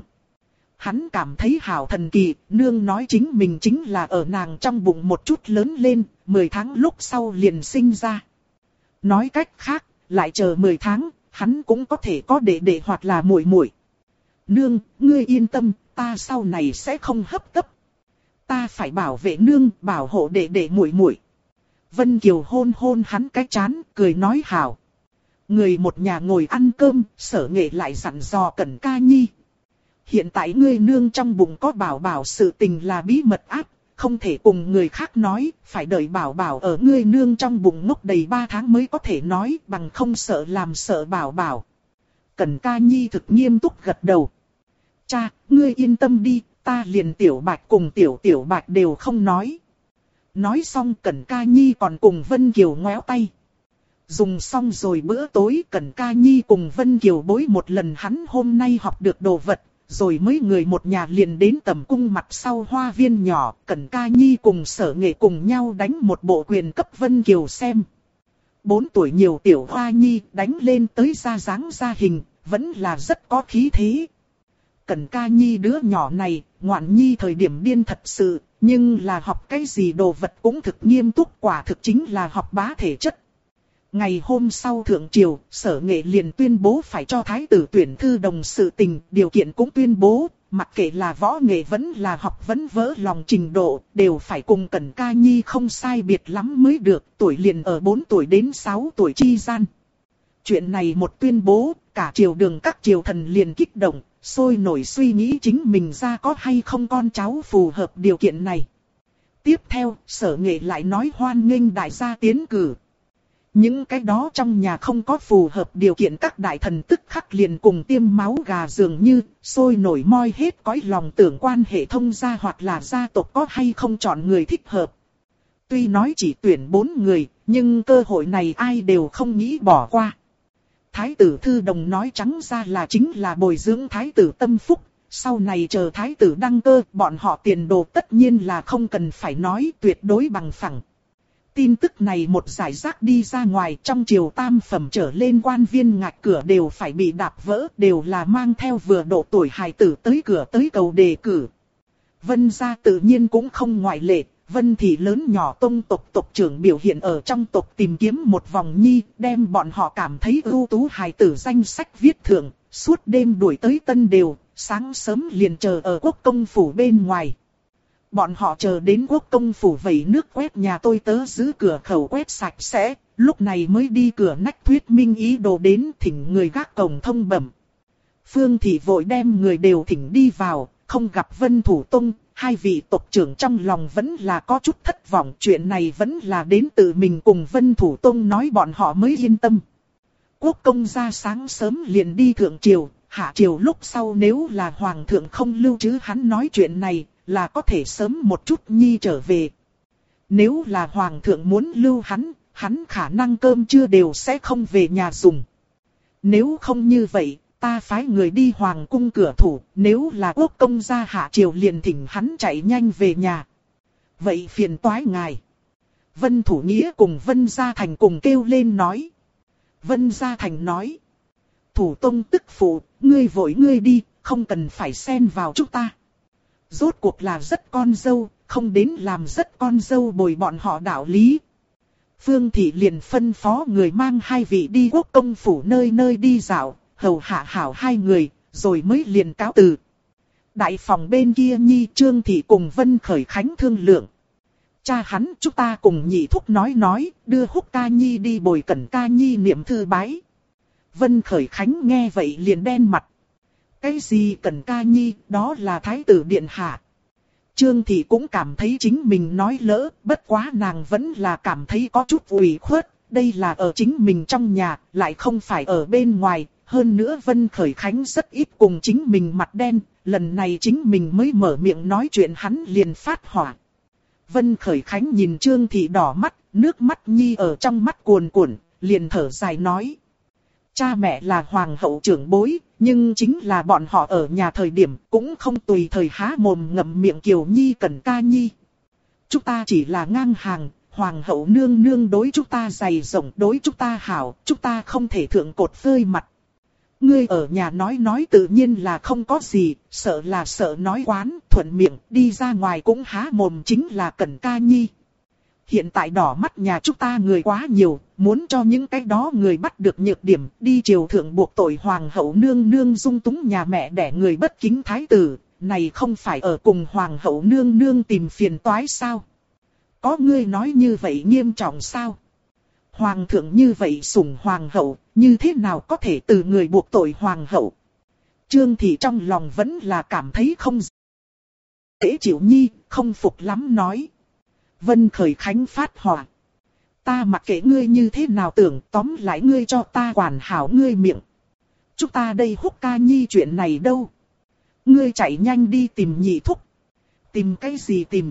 Hắn cảm thấy hảo thần kỳ, nương nói chính mình chính là ở nàng trong bụng một chút lớn lên, 10 tháng lúc sau liền sinh ra. Nói cách khác, lại chờ 10 tháng, hắn cũng có thể có đệ đệ hoặc là muội muội. Nương, ngươi yên tâm, ta sau này sẽ không hấp tấp. Ta phải bảo vệ nương, bảo hộ đệ đệ muội muội. Vân Kiều hôn hôn hắn cái trán, cười nói hảo. Người một nhà ngồi ăn cơm, Sở Nghệ lại dặn dò Cẩn Ca Nhi. Hiện tại ngươi nương trong bụng có bảo bảo, sự tình là bí mật áp, không thể cùng người khác nói, phải đợi bảo bảo ở ngươi nương trong bụng ngốc đầy 3 tháng mới có thể nói, bằng không sợ làm sợ bảo bảo. Cẩn Ca Nhi thực nghiêm túc gật đầu. Cha, ngươi yên tâm đi, ta liền Tiểu Bạch cùng Tiểu Bạch đều không nói. Nói xong Cẩn Ca Nhi còn cùng Vân Kiều ngoéo tay. Dùng xong rồi bữa tối, Cẩn Ca Nhi cùng Vân Kiều bối một lần hắn hôm nay học được đồ vật, rồi mấy người một nhà liền đến tầm cung mặt sau hoa viên nhỏ. Cẩn Ca Nhi cùng Sở Nghệ cùng nhau đánh một bộ quyền cấp Vân Kiều xem. 4 tuổi nhiều tiểu hoa nhi đánh lên tới ra dáng ra hình, vẫn là rất có khí thế. Cẩn Ca Nhi đứa nhỏ này, ngoạn nhi thời điểm điên thật sự, nhưng là học cái gì đồ vật cũng thực nghiêm túc, quả thực chính là học bá thể chất. Ngày hôm sau thượng triều, Sở Nghệ liền tuyên bố phải cho thái tử tuyển thư đồng sự tình, điều kiện cũng tuyên bố, mặc kệ là võ nghệ vẫn là học vấn vỡ lòng trình độ, đều phải cùng Cẩn Ca Nhi không sai biệt lắm mới được, tuổi liền ở 4 tuổi đến 6 tuổi chi gian. Chuyện này một tuyên bố, cả triều đường các triều thần liền kích động, sôi nổi suy nghĩ chính mình ra có hay không con cháu phù hợp điều kiện này. Tiếp theo, Sở Nghệ lại nói hoan nghênh đại gia tiến cử. Những cái đó trong nhà không có phù hợp điều kiện các đại thần tức khắc liền cùng tiêm máu gà dường như, sôi nổi moi hết cõi lòng tưởng quan hệ thông gia hoặc là gia tộc có hay không chọn người thích hợp. Tuy nói chỉ tuyển 4 người, nhưng cơ hội này ai đều không nghĩ bỏ qua. Thái tử Thư Đồng nói trắng ra là chính là bồi dưỡng thái tử tâm phúc, sau này chờ thái tử đăng cơ, bọn họ tiền đồ tất nhiên là không cần phải nói, tuyệt đối bằng phẳng. Tin tức này một giải rác đi ra ngoài, trong triều tam phẩm trở lên quan viên ngạch cửa đều phải bị đạp vỡ, đều là mang theo vừa độ tuổi hài tử tới cửa tới cầu đề cử. Vân gia tự nhiên cũng không ngoại lệ, Vân thị lớn nhỏ tông tộc tộc trưởng biểu hiện ở trong tộc tìm kiếm một vòng nhi, đem bọn họ cảm thấy ưu tú hài tử danh sách viết thượng, suốt đêm đuổi tới Tân Đều, sáng sớm liền chờ ở Quốc công phủ bên ngoài. Bọn họ chờ đến Quốc công phủ vẩy nước quét nhà tôi tớ giữ cửa khẩu quét sạch sẽ, lúc này mới đi cửa nách thuyết minh ý đồ đến thỉnh người gác cổng thông bẩm. Phương thị vội đem người đều thỉnh đi vào, không gặp Vân Thủ Tông, hai vị tộc trưởng trong lòng vẫn là có chút thất vọng, chuyện này vẫn là đến tự mình cùng Vân Thủ Tông nói bọn họ mới yên tâm. Quốc công ra sáng sớm liền đi thượng triều, hạ triều lúc sau nếu là hoàng thượng không lưu chứ hắn nói chuyện này, là có thể sớm một chút nhi trở về. Nếu là hoàng thượng muốn lưu hắn khả năng cơm trưa đều sẽ không về nhà dùng. Nếu không như vậy, ta phái người đi hoàng cung cửa thủ, nếu là quốc công gia hạ triều liền thỉnh hắn chạy nhanh về nhà. Vậy phiền toái ngài. Vân Thủ Nghĩa cùng Vân Gia Thành cùng kêu lên nói. Vân Gia Thành nói. Thủ tông tức phụ, ngươi vội ngươi đi, không cần phải xen vào chúng ta. Rốt cuộc là rất con dâu, không đến làm rất con dâu bồi bọn họ đạo lý. Phương thị liền phân phó người mang hai vị đi quốc công phủ nơi nơi đi dạo, hầu hạ hảo hai người, rồi mới liền cáo từ. Đại phòng bên kia Nhi Trương thị cùng Vân Khởi Khánh thương lượng. Cha hắn chúng ta cùng nhị thúc nói, đưa Húc Ca Nhi đi bồi Cẩn Ca Nhi niệm thư bái. Vân Khởi Khánh nghe vậy liền đen mặt. Cái gì Cẩn Ca Nhi, đó là thái tử điện hạ. Trương thị cũng cảm thấy chính mình nói lỡ, bất quá nàng vẫn là cảm thấy có chút ủy khuất. Đây là ở chính mình trong nhà, lại không phải ở bên ngoài. Hơn nữa Vân Khởi Khánh rất ít cùng chính mình mặt đen, lần này chính mình mới mở miệng nói chuyện hắn liền phát hỏa. Vân Khởi Khánh nhìn Trương thị đỏ mắt, nước mắt nhi ở trong mắt cuồn cuộn, liền thở dài nói. Cha mẹ là hoàng hậu trưởng bối, nhưng chính là bọn họ ở nhà thời điểm cũng không tùy thời há mồm ngậm miệng Kiều Nhi Cẩn Ca Nhi. Chúng ta chỉ là ngang hàng, hoàng hậu nương nương đối chúng ta dày rộng, đối chúng ta hảo, chúng ta không thể thượng cột phơi mặt. Ngươi ở nhà nói tự nhiên là không có gì, sợ là sợ nói quán, thuận miệng, đi ra ngoài cũng há mồm chính là Cẩn Ca Nhi. Hiện tại đỏ mắt nhà chúng ta người quá nhiều, muốn cho những cái đó người bắt được nhược điểm, đi triều thượng buộc tội hoàng hậu nương nương dung túng nhà mẹ đẻ người bất kính thái tử, này không phải ở cùng hoàng hậu nương nương tìm phiền toái sao? Có ngươi nói như vậy nghiêm trọng sao? Hoàng thượng như vậy sủng hoàng hậu, như thế nào có thể từ người buộc tội hoàng hậu? Trương Thị trong lòng vẫn là cảm thấy không dễ chịu nhi, không phục lắm nói. Vân Khởi Khánh phát hỏa. Ta mặc kệ ngươi như thế nào tưởng, tóm lại ngươi cho ta quản hảo ngươi miệng. Chúng ta đây Húc Ca Nhi chuyện này đâu? Ngươi chạy nhanh đi tìm nhị thúc. Tìm cái gì tìm?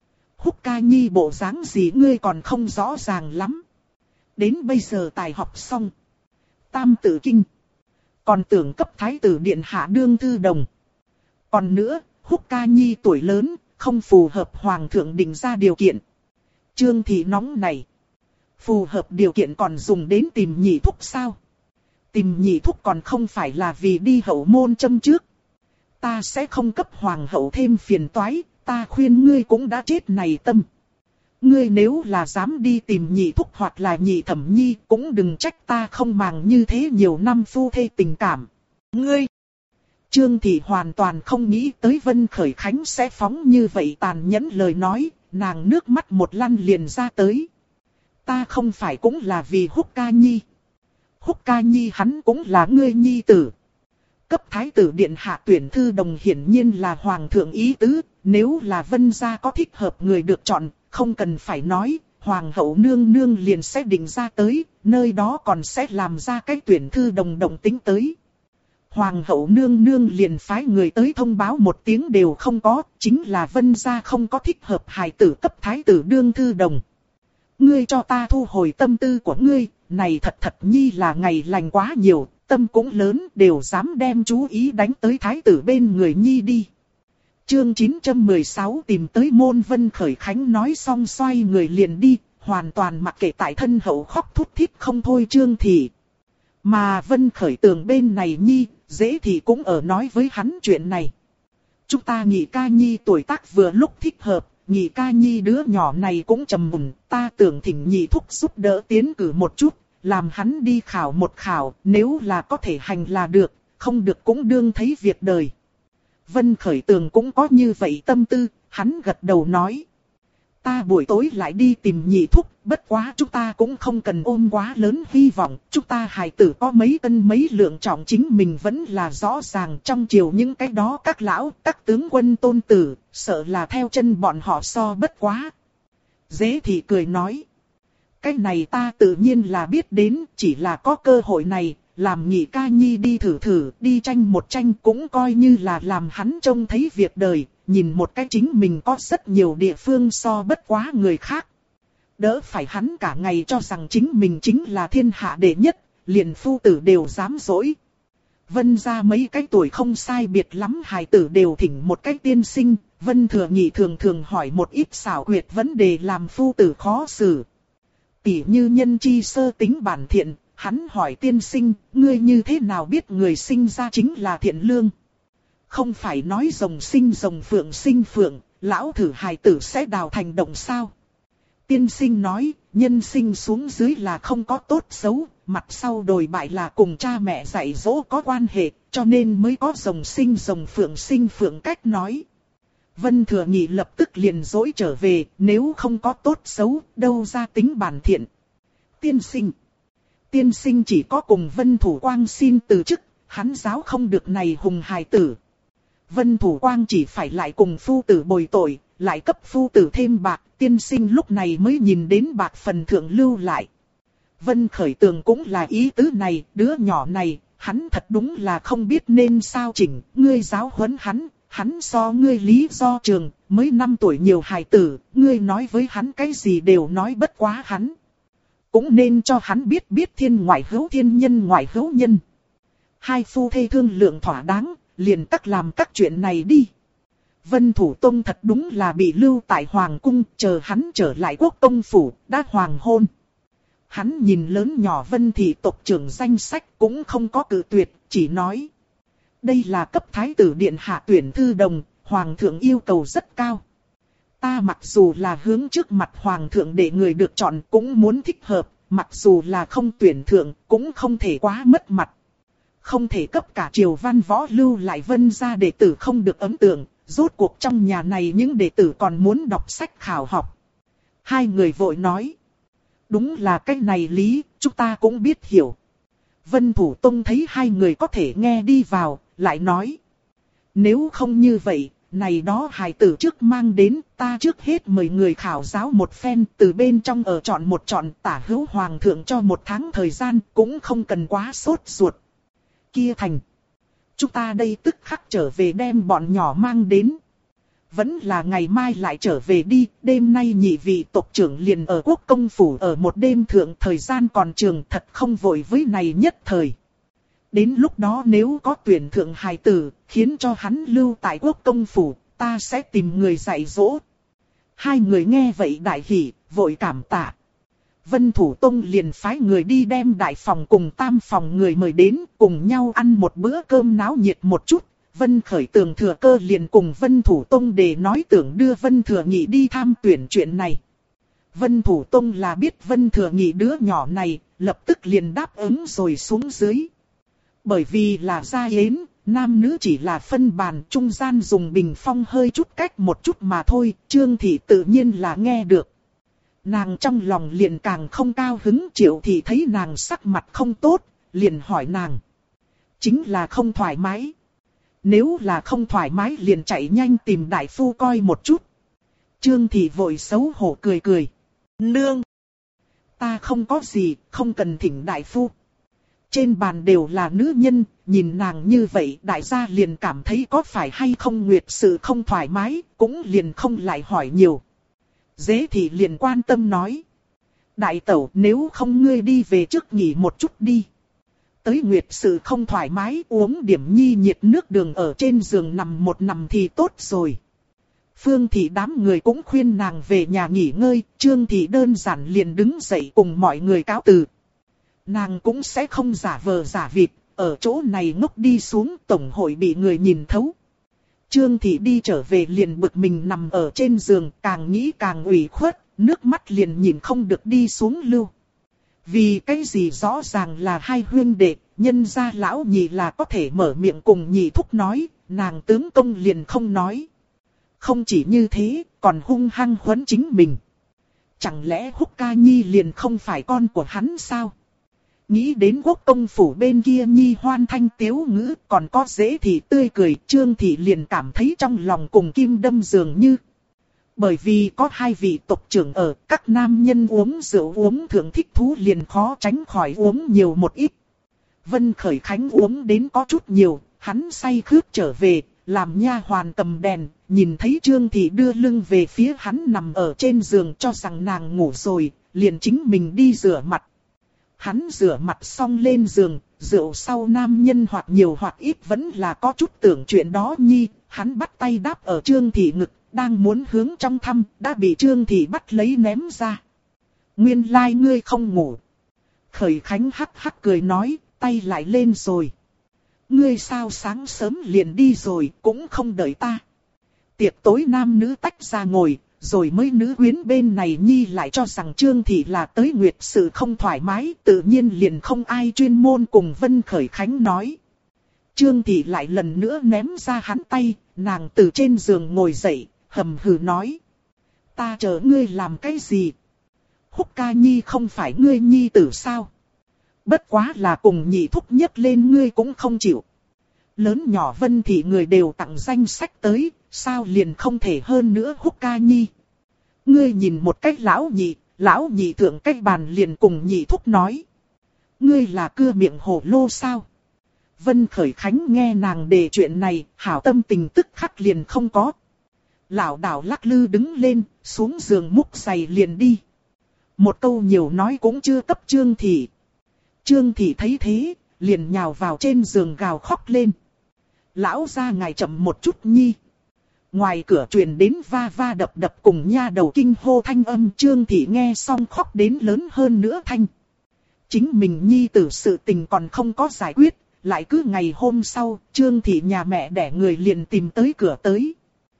Húc Ca Nhi bộ dáng gì ngươi còn không rõ ràng lắm. Đến bây giờ tài học xong. Tam Tử Kinh. Còn tưởng cấp thái tử điện hạ đương thư đồng. Còn nữa, Húc Ca Nhi tuổi lớn, không phù hợp hoàng thượng định ra điều kiện. Trương Thị nóng này. Phù hợp điều kiện còn dùng đến tìm nhị thúc sao? Tìm nhị thúc còn không phải là vì đi hậu môn châm trước. Ta sẽ không cấp hoàng hậu thêm phiền toái, ta khuyên ngươi cũng đã chết này tâm. Ngươi nếu là dám đi tìm nhị thúc hoặc là nhị thẩm nhi cũng đừng trách ta không màng như thế nhiều năm phu thê tình cảm. Ngươi! Trương Thị hoàn toàn không nghĩ tới Vân Khởi Khánh sẽ phóng như vậy tàn nhẫn lời nói, nàng nước mắt một lăn liền ra tới. Ta không phải cũng là vì Húc Ca Nhi. Húc Ca Nhi hắn cũng là ngươi nhi tử. Cấp thái tử điện hạ tuyển thư đồng hiển nhiên là hoàng thượng ý tứ, nếu là Vân gia có thích hợp người được chọn, không cần phải nói, hoàng hậu nương nương liền sẽ định ra tới, nơi đó còn sẽ làm ra cái tuyển thư đồng đồng tính tới. Hoàng hậu nương nương liền phái người tới thông báo một tiếng đều không có, chính là Vân gia không có thích hợp hài tử cấp thái tử đương thư đồng. Ngươi cho ta thu hồi tâm tư của ngươi, này thật nhi là ngày lành quá nhiều, tâm cũng lớn, đều dám đem chú ý đánh tới thái tử bên người nhi đi. Chương 916 tìm tới môn. Vân Khởi Khánh nói xong xoay người liền đi, hoàn toàn mặc kệ tại thân hậu khóc thút thít không thôi Trương Thị. Mà Vân Khởi Tường bên này nhi, dễ thì cũng ở nói với hắn chuyện này. Chúng ta Nhị Ca Nhi tuổi tác vừa lúc thích hợp, Nhị Ca Nhi đứa nhỏ này cũng trầm mùn, ta tưởng thỉnh nhị thúc giúp đỡ tiến cử một chút, làm hắn đi khảo một khảo, nếu là có thể hành là được, không được cũng đương thấy việc đời. Vân Khởi Tường cũng có như vậy tâm tư, hắn gật đầu nói. Ta buổi tối lại đi tìm nhị thúc, bất quá chúng ta cũng không cần ôm quá lớn hy vọng, chúng ta hài tử có mấy cân mấy lượng trọng chính mình vẫn là rõ ràng trong chiều những cái đó các lão, các tướng quân tôn tử, sợ là theo chân bọn họ so bất quá. Dễ thì cười nói. Cái này ta tự nhiên là biết đến, chỉ là có cơ hội này, làm Nhị Ca Nhi đi thử, đi tranh một tranh cũng coi như là làm hắn trông thấy việc đời, nhìn một cái chính mình có rất nhiều địa phương so bất quá người khác. Đỡ phải hắn cả ngày cho rằng chính mình chính là thiên hạ đệ nhất, liền phu tử đều dám dỗi. Vân ra mấy cái tuổi không sai biệt lắm hài tử đều thỉnh một cái tiên sinh, Vân Thừa Nhị thường hỏi một ít xảo quyệt vấn đề làm phu tử khó xử. Tỉ như nhân chi sơ tính bản thiện, hắn hỏi tiên sinh, ngươi như thế nào biết người sinh ra chính là thiện lương? Không phải nói rồng sinh rồng phượng sinh phượng, lão thử hài tử sẽ đào thành đồng sao? Tiên sinh nói, nhân sinh xuống dưới là không có tốt xấu, mặt sau đồi bại là cùng cha mẹ dạy dỗ có quan hệ, cho nên mới có rồng sinh phượng cách nói. Vân Thừa Nhị lập tức liền dỗi trở về, nếu không có tốt xấu, đâu ra tính bản thiện. Tiên sinh chỉ có cùng Vân Thủ Quang xin từ chức, hắn giáo không được này hùng hài tử. Vân Thủ Quang chỉ phải lại cùng phu tử bồi tội, lại cấp phu tử thêm bạc, tiên sinh lúc này mới nhìn đến bạc phần thượng lưu lại. Vân Khởi Tường cũng là ý tứ này, đứa nhỏ này, hắn thật đúng là không biết nên sao chỉnh, ngươi giáo huấn hắn so ngươi lý do trường, mới 5 tuổi nhiều hài tử, ngươi nói với hắn cái gì đều nói bất quá hắn. cũng nên cho hắn biết thiên ngoại hữu thiên nhân ngoại hữu nhân. Hai phu thê thương lượng thỏa đáng, liền các làm các chuyện này đi. Vân Thủ Tông thật đúng là bị lưu tại Hoàng Cung, chờ hắn trở lại Quốc Công Phủ, đã hoàng hôn. Hắn nhìn lớn nhỏ Vân thị tộc trưởng danh sách cũng không có cự tuyệt, chỉ nói. Đây là cấp thái tử điện hạ tuyển thư đồng, Hoàng thượng yêu cầu rất cao. Ta mặc dù là hướng trước mặt Hoàng thượng để người được chọn cũng muốn thích hợp, mặc dù là không tuyển thượng cũng không thể quá mất mặt. Không thể cấp cả triều văn võ lưu lại Vân gia đệ tử không được ấn tượng, rốt cuộc trong nhà này những đệ tử còn muốn đọc sách khảo học. Hai người vội nói. Đúng là cái này lý, chúng ta cũng biết hiểu. Vân Thủ Tông thấy hai người có thể nghe đi vào, lại nói. Nếu không như vậy, này đó hài tử trước mang đến, ta trước hết mời người khảo giáo một phen, từ bên trong ở chọn một chọn, tả hữu Hoàng thượng cho 1 tháng thời gian, cũng không cần quá sốt ruột. Kia thành. Chúng ta đây tức khắc trở về đem bọn nhỏ mang đến. Vẫn là ngày mai lại trở về đi, đêm nay nhị vị tộc trưởng liền ở Quốc Công Phủ ở một đêm thượng, thời gian còn trường, thật không vội với này nhất thời. Đến lúc đó nếu có tuyển thượng hài tử, khiến cho hắn lưu tại Quốc Công Phủ, ta sẽ tìm người dạy dỗ. Hai người nghe vậy đại hỉ, vội cảm tạ. Vân Thủ Tông liền phái người đi đem đại phòng cùng tam phòng người mời đến, cùng nhau ăn một bữa cơm náo nhiệt một chút. Vân Khởi Tường thừa cơ liền cùng Vân Thủ Tông để nói tưởng đưa Vân Thừa Nghị đi tham tuyển chuyện này. Vân Thủ Tông là biết Vân Thừa Nghị đứa nhỏ này, lập tức liền đáp ứng rồi xuống dưới. Bởi vì là gia yến, nam nữ chỉ là phân bàn, trung gian dùng bình phong hơi chút cách một chút mà thôi, Trương Thị tự nhiên là nghe được. Nàng trong lòng liền càng không cao hứng, Triệu Thị thấy nàng sắc mặt không tốt, liền hỏi nàng. Chính là không thoải mái. Nếu là không thoải mái liền chạy nhanh tìm đại phu coi một chút. Trương Thị vội xấu hổ cười cười. Nương! Ta không có gì, không cần thỉnh đại phu. Trên bàn đều là nữ nhân, nhìn nàng như vậy đại gia liền cảm thấy có phải hay không nguyệt sự không thoải mái, cũng liền không lại hỏi nhiều. Dế Thị liền quan tâm nói. Đại tẩu nếu không ngươi đi về trước nghỉ một chút đi. Tới nguyệt sự không thoải mái uống điểm nhi nhiệt nước đường ở trên giường nằm một nằm thì tốt rồi. Phương Thị đám người cũng khuyên nàng về nhà nghỉ ngơi, Trương Thị đơn giản liền đứng dậy cùng mọi người cáo từ. Nàng cũng sẽ không giả vờ giả vịt, ở chỗ này ngốc đi xuống tổng hội bị người nhìn thấu. Trương Thị đi trở về liền bực mình nằm ở trên giường, càng nghĩ càng ủy khuất, nước mắt liền nhìn không được đi xuống lưu. Vì cái gì rõ ràng là hai huynh đệ, nhân gia lão nhị là có thể mở miệng cùng nhị thúc nói, nàng tướng công liền không nói. Không chỉ như thế, còn hung hăng huấn chính mình. Chẳng lẽ Húc Ca Nhi liền không phải con của hắn sao? Nghĩ đến Quốc Công Phủ bên kia Nhi hoan thanh tiếu ngữ, còn có Dễ Thị tươi cười, Trương Thị liền cảm thấy trong lòng cùng kim đâm dường như. Bởi vì có hai vị tộc trưởng ở, các nam nhân uống rượu uống thượng thích thú liền khó tránh khỏi uống nhiều một ít. Vân Khởi Khánh uống đến có chút nhiều, hắn say khướt trở về, làm nha hoàn cầm đèn, nhìn thấy Trương Thị đưa lưng về phía hắn nằm ở trên giường cho rằng nàng ngủ rồi, liền chính mình đi rửa mặt. Hắn rửa mặt xong lên giường, rượu sau nam nhân hoặc nhiều hoặc ít vẫn là có chút tưởng chuyện đó nhi, hắn bắt tay đáp ở Trương Thị ngực, đang muốn hướng trong thăm, đã bị Trương Thị bắt lấy ném ra. Nguyên lai ngươi không ngủ. Khởi Khánh hắc hắc cười nói, tay lại lên rồi. Ngươi sao sáng sớm liền đi rồi, cũng không đợi ta. Tiệc tối nam nữ tách ra ngồi, rồi mới nữ quyến bên này nhi lại cho rằng Trương Thị là tới nguyệt sự không thoải mái, tự nhiên liền không ai chuyên môn cùng Vân Khởi Khánh nói. Trương Thị lại lần nữa ném ra hắn tay, nàng từ trên giường ngồi dậy, hầm hừ nói. Ta chờ ngươi làm cái gì? Húc Ca Nhi không phải ngươi nhi tử sao? Bất quá là cùng nhị thúc nhất lên ngươi cũng không chịu. Lớn nhỏ Vân Thị người đều tặng danh sách tới, sao liền không thể hơn nữa Húc Ca Nhi? Ngươi nhìn một cách lão nhị thượng cách bàn liền cùng nhị thúc nói. Ngươi là cưa miệng hổ lô sao? Vân Khởi Khánh nghe nàng đề chuyện này, hảo tâm tình tức khắc liền không có. Lão đảo lắc lư đứng lên, xuống giường múc giày liền đi. một câu nhiều nói cũng chưa cấp Trương Thị. Trương Thị thấy thế, liền nhào vào trên giường gào khóc lên. Lão gia ngài chậm một chút nhi. Ngoài cửa truyền đến va va đập đập cùng nha đầu kinh hô thanh âm. Trương Thị nghe xong khóc đến lớn hơn nữa thanh. Chính mình nhi tử sự tình còn không có giải quyết, lại cứ ngày hôm sau, Trương Thị nhà mẹ đẻ người liền tìm tới cửa tới.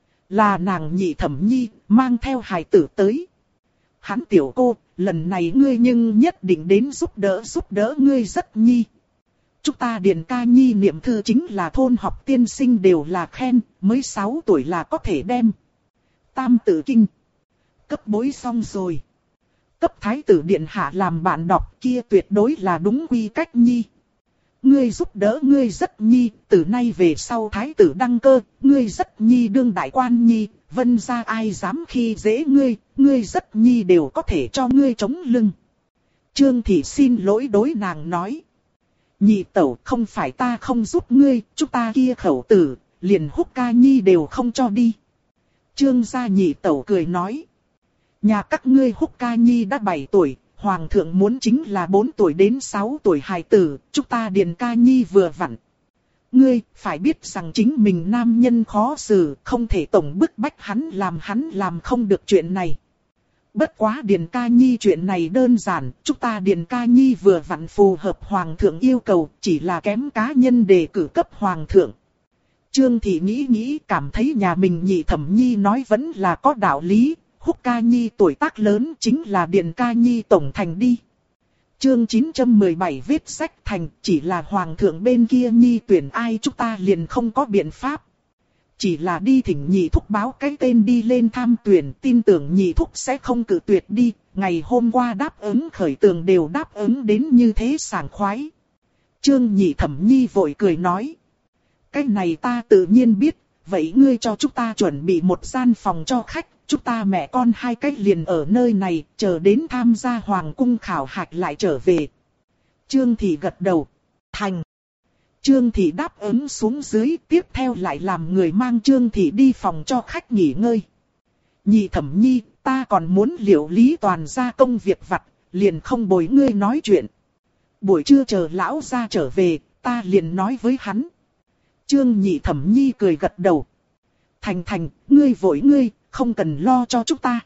Là nàng Nhị Thẩm Nhi, mang theo hài tử tới. Hắn tiểu cô, lần này ngươi nhưng nhất định đến giúp đỡ ngươi rất nhi. Chúng ta Điền ca nhi niệm thư chính là thôn học tiên sinh đều là khen, mới 6 tuổi là có thể đem. Tam Tử Kinh. Cấp bối xong rồi. Cấp thái tử điện hạ làm bạn đọc kia tuyệt đối là đúng quy cách nhi. Ngươi giúp đỡ ngươi rất nhi, từ nay về sau thái tử đăng cơ, ngươi rất nhi đương đại quan nhi, vân ra ai dám khi dễ ngươi rất nhi đều có thể cho ngươi chống lưng. Trương Thị xin lỗi đối nàng nói. Nhị tẩu không phải ta không giúp ngươi, chúng ta kia khẩu tử, liền Húc ca nhi đều không cho đi. Trương gia nhị tẩu cười nói. Nhà các ngươi Húc ca nhi đã 7 tuổi, hoàng thượng muốn chính là 4 tuổi đến 6 tuổi hài tử, chúng ta Điền ca nhi vừa vặn. Ngươi phải biết rằng chính mình nam nhân khó xử, không thể tổng bức bách hắn làm không được chuyện này. Bất quá Điền ca nhi chuyện này đơn giản, chúng ta Điền ca nhi vừa vặn phù hợp hoàng thượng yêu cầu, chỉ là kém cá nhân đề cử cấp hoàng thượng. Trương Thị nghĩ cảm thấy nhà mình Nhị Thẩm Nhi nói vẫn là có đạo lý, Húc ca nhi tuổi tác lớn chính là Điền ca nhi tổng thành đi. Chương 917 viết sách thành, chỉ là hoàng thượng bên kia nhi tuyển ai chúng ta liền không có biện pháp. Chỉ là đi thỉnh Nhị thúc báo cái tên đi lên tham tuyển, tin tưởng Nhị thúc sẽ không cự tuyệt đi. Ngày hôm qua đáp ứng khởi tường đều đáp ứng đến như thế sảng khoái. Trương Nhị Thẩm Nhi vội cười nói. Cái này ta tự nhiên biết, vậy ngươi cho chúng ta chuẩn bị một gian phòng cho khách. Chúng ta mẹ con hai cách liền ở nơi này, chờ đến tham gia hoàng cung khảo hạch lại trở về. Trương Thị gật đầu. Thành. Trương Thị đáp ứng xuống dưới, tiếp theo lại làm người mang Trương Thị đi phòng cho khách nghỉ ngơi. Nhị Thẩm Nhi, ta còn muốn liệu lý toàn ra công việc vặt, liền không bồi ngươi nói chuyện. Buổi trưa chờ lão ra trở về, ta liền nói với hắn. Trương Nhị Thẩm Nhi cười gật đầu. Thành, ngươi vội ngươi, không cần lo cho chúng ta.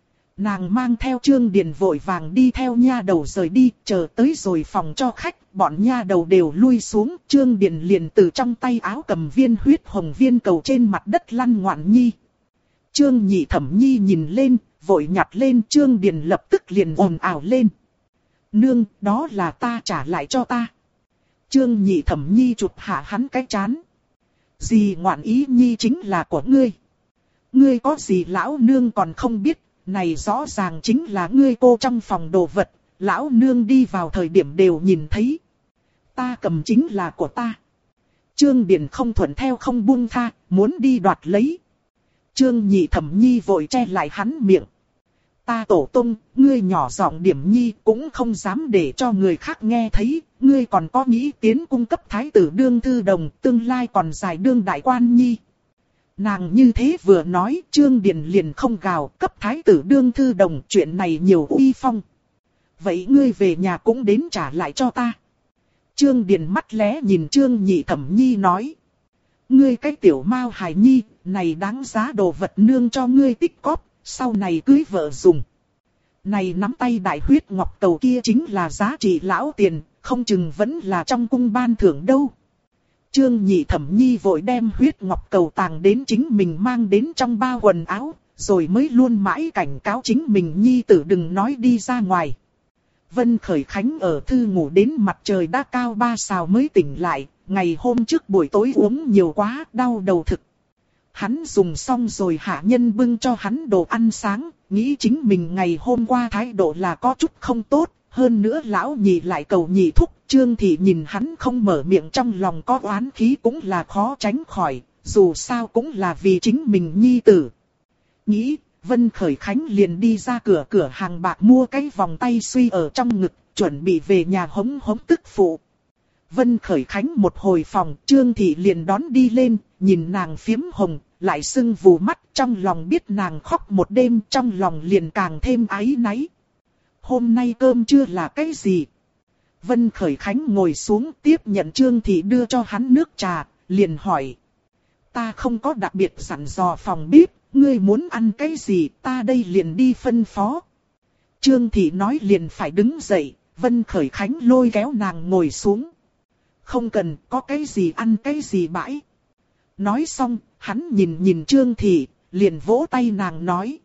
Nàng mang theo Trương Điền vội vàng đi theo nha đầu rời đi, chờ tới rồi phòng cho khách, bọn nha đầu đều lui xuống, Trương Điền liền từ trong tay áo cầm viên huyết hồng viên cầu trên mặt đất lăn ngoạn nhi. Trương Nhị Thẩm Nhi nhìn lên, vội nhặt lên, Trương Điền lập tức liền ồn ào lên. Nương, đó là ta trả lại cho ta. Trương Nhị Thẩm Nhi chụp hạ hắn cái trán. Gì ngoạn ý nhi chính là của ngươi. Ngươi có gì lão nương còn không biết, này rõ ràng chính là ngươi cô trong phòng đồ vật, lão nương đi vào thời điểm đều nhìn thấy. Ta cầm chính là của ta. Trương Điền không thuận theo không buông tha, muốn đi đoạt lấy. Trương Nhị Thẩm Nhi vội che lại hắn miệng. Ta tổ tông, ngươi nhỏ giọng điểm nhi cũng không dám để cho người khác nghe thấy, ngươi còn có nghĩ tiến cung cấp thái tử đương thư đồng, tương lai còn giải đương đại quan nhi. Nàng như thế vừa nói, Trương Điền liền không gào, cấp thái tử đương thư đồng, chuyện này nhiều uy phong. Vậy ngươi về nhà cũng đến trả lại cho ta. Trương Điền mắt lé nhìn Trương Nhị Thẩm Nhi nói. Ngươi cái tiểu mao hài nhi, này đáng giá đồ vật nương cho ngươi tích cóp, sau này cưới vợ dùng. Này nắm tay đại huyết ngọc cầu kia chính là giá trị lão tiền, không chừng vẫn là trong cung ban thưởng đâu. Trương Nhị Thẩm Nhi vội đem huyết ngọc cầu tàng đến chính mình mang đến trong bao quần áo, rồi mới luôn mãi cảnh cáo chính mình nhi tử đừng nói đi ra ngoài. Vân Khởi Khánh ở thư ngủ đến mặt trời đã cao 3 sào mới tỉnh lại, ngày hôm trước buổi tối uống nhiều quá, đau đầu thực. Hắn dùng xong rồi hạ nhân bưng cho hắn đồ ăn sáng, nghĩ chính mình ngày hôm qua thái độ là có chút không tốt, hơn nữa lão nhị lại cầu nhị thúc. Trương Thị nhìn hắn không mở miệng trong lòng có oán khí cũng là khó tránh khỏi, dù sao cũng là vì chính mình nhi tử. Nghĩ, Vân Khởi Khánh liền đi ra cửa hàng bạc mua cái vòng tay suy ở trong ngực, chuẩn bị về nhà hống hống tức phụ. Vân Khởi Khánh một hồi phòng, Trương Thị liền đón đi lên, nhìn nàng phiếm hồng, lại sưng vù mắt, trong lòng biết nàng khóc một đêm, trong lòng liền càng thêm áy náy. hôm nay cơm trưa là cái gì? Vân Khởi Khánh ngồi xuống tiếp nhận Trương Thị đưa cho hắn nước trà, liền hỏi. Ta không có đặc biệt dặn dò phòng bếp, ngươi muốn ăn cái gì ta đây liền đi phân phó. Trương Thị nói liền phải đứng dậy, Vân Khởi Khánh lôi kéo nàng ngồi xuống. Không cần, có cái gì ăn cái gì bãi. Nói xong, hắn nhìn Trương Thị, liền vỗ tay nàng nói.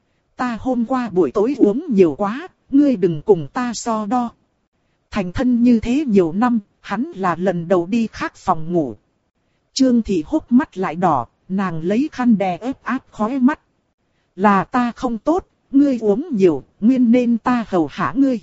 Ta hôm qua buổi tối uống nhiều quá, ngươi đừng cùng ta so đo. Thành thân như thế nhiều năm, hắn là lần đầu đi khác phòng ngủ. Trương Thị hốc mắt lại đỏ, nàng lấy khăn đè ép áp khóe mắt. Là ta không tốt, ngươi uống nhiều, nguyên nên ta hầu hạ ngươi.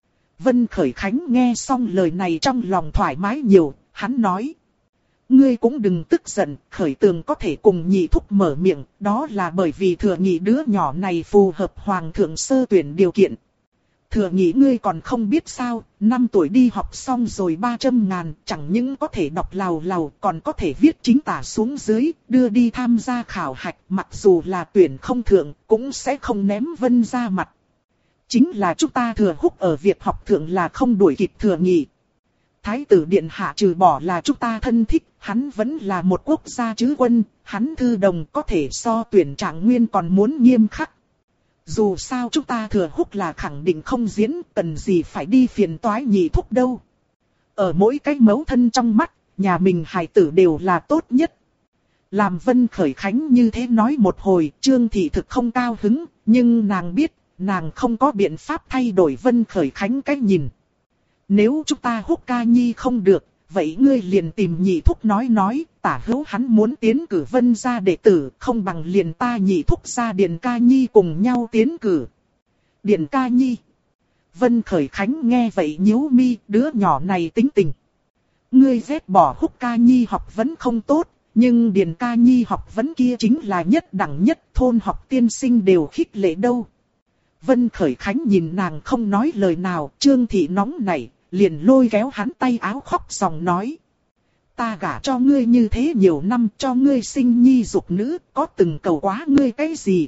Vân Khởi Khánh nghe xong lời này trong lòng thoải mái nhiều, hắn nói. Ngươi cũng đừng tức giận, Khởi Tường có thể cùng nhị thúc mở miệng, đó là bởi vì Thừa Nghị đứa nhỏ này phù hợp hoàng thượng sơ tuyển điều kiện. Thừa Nghị ngươi còn không biết sao, 5 tuổi đi học xong rồi 300.000, chẳng những có thể đọc lào lào, còn có thể viết chính tả xuống dưới, đưa đi tham gia khảo hạch, mặc dù là tuyển không thượng, cũng sẽ không ném Vân ra mặt. Chính là chúng ta Thừa Húc ở việc học thượng là không đuổi kịp Thừa Nghị. Thái tử điện hạ trừ bỏ là chúng ta thân thích, hắn vẫn là một quốc gia chứ quân, hắn thư đồng có thể so tuyển trạng nguyên còn muốn nghiêm khắc. Dù sao chúng ta Thừa Húc là khẳng định không diễn, cần gì phải đi phiền toái nhị thúc đâu. Ở mỗi cái mẫu thân trong mắt, nhà mình hài tử đều là tốt nhất. Làm Vân Khởi Khánh như thế nói một hồi, Trương Thị thực không cao hứng, nhưng nàng biết, nàng không có biện pháp thay đổi Vân Khởi Khánh cách nhìn. Nếu chúng ta Húc ca nhi không được, vậy ngươi liền tìm nhị thúc nói, tả hữu hắn muốn tiến cử Vân gia đệ tử, không bằng liền ta nhị thúc gia Điền ca nhi cùng nhau tiến cử. Điền ca nhi. Vân Khởi Khánh nghe vậy nhíu mi, đứa nhỏ này tính tình. Ngươi ghét bỏ Húc ca nhi học vấn không tốt, nhưng Điền ca nhi học vấn kia chính là nhất đẳng nhất, thôn học tiên sinh đều khích lệ đâu. Vân Khởi Khánh nhìn nàng không nói lời nào, Trương Thị nóng nảy, liền lôi kéo hắn tay áo khóc ròng nói. Ta gả cho ngươi như thế nhiều năm, cho ngươi sinh nhi dục nữ, có từng cầu quá ngươi cái gì?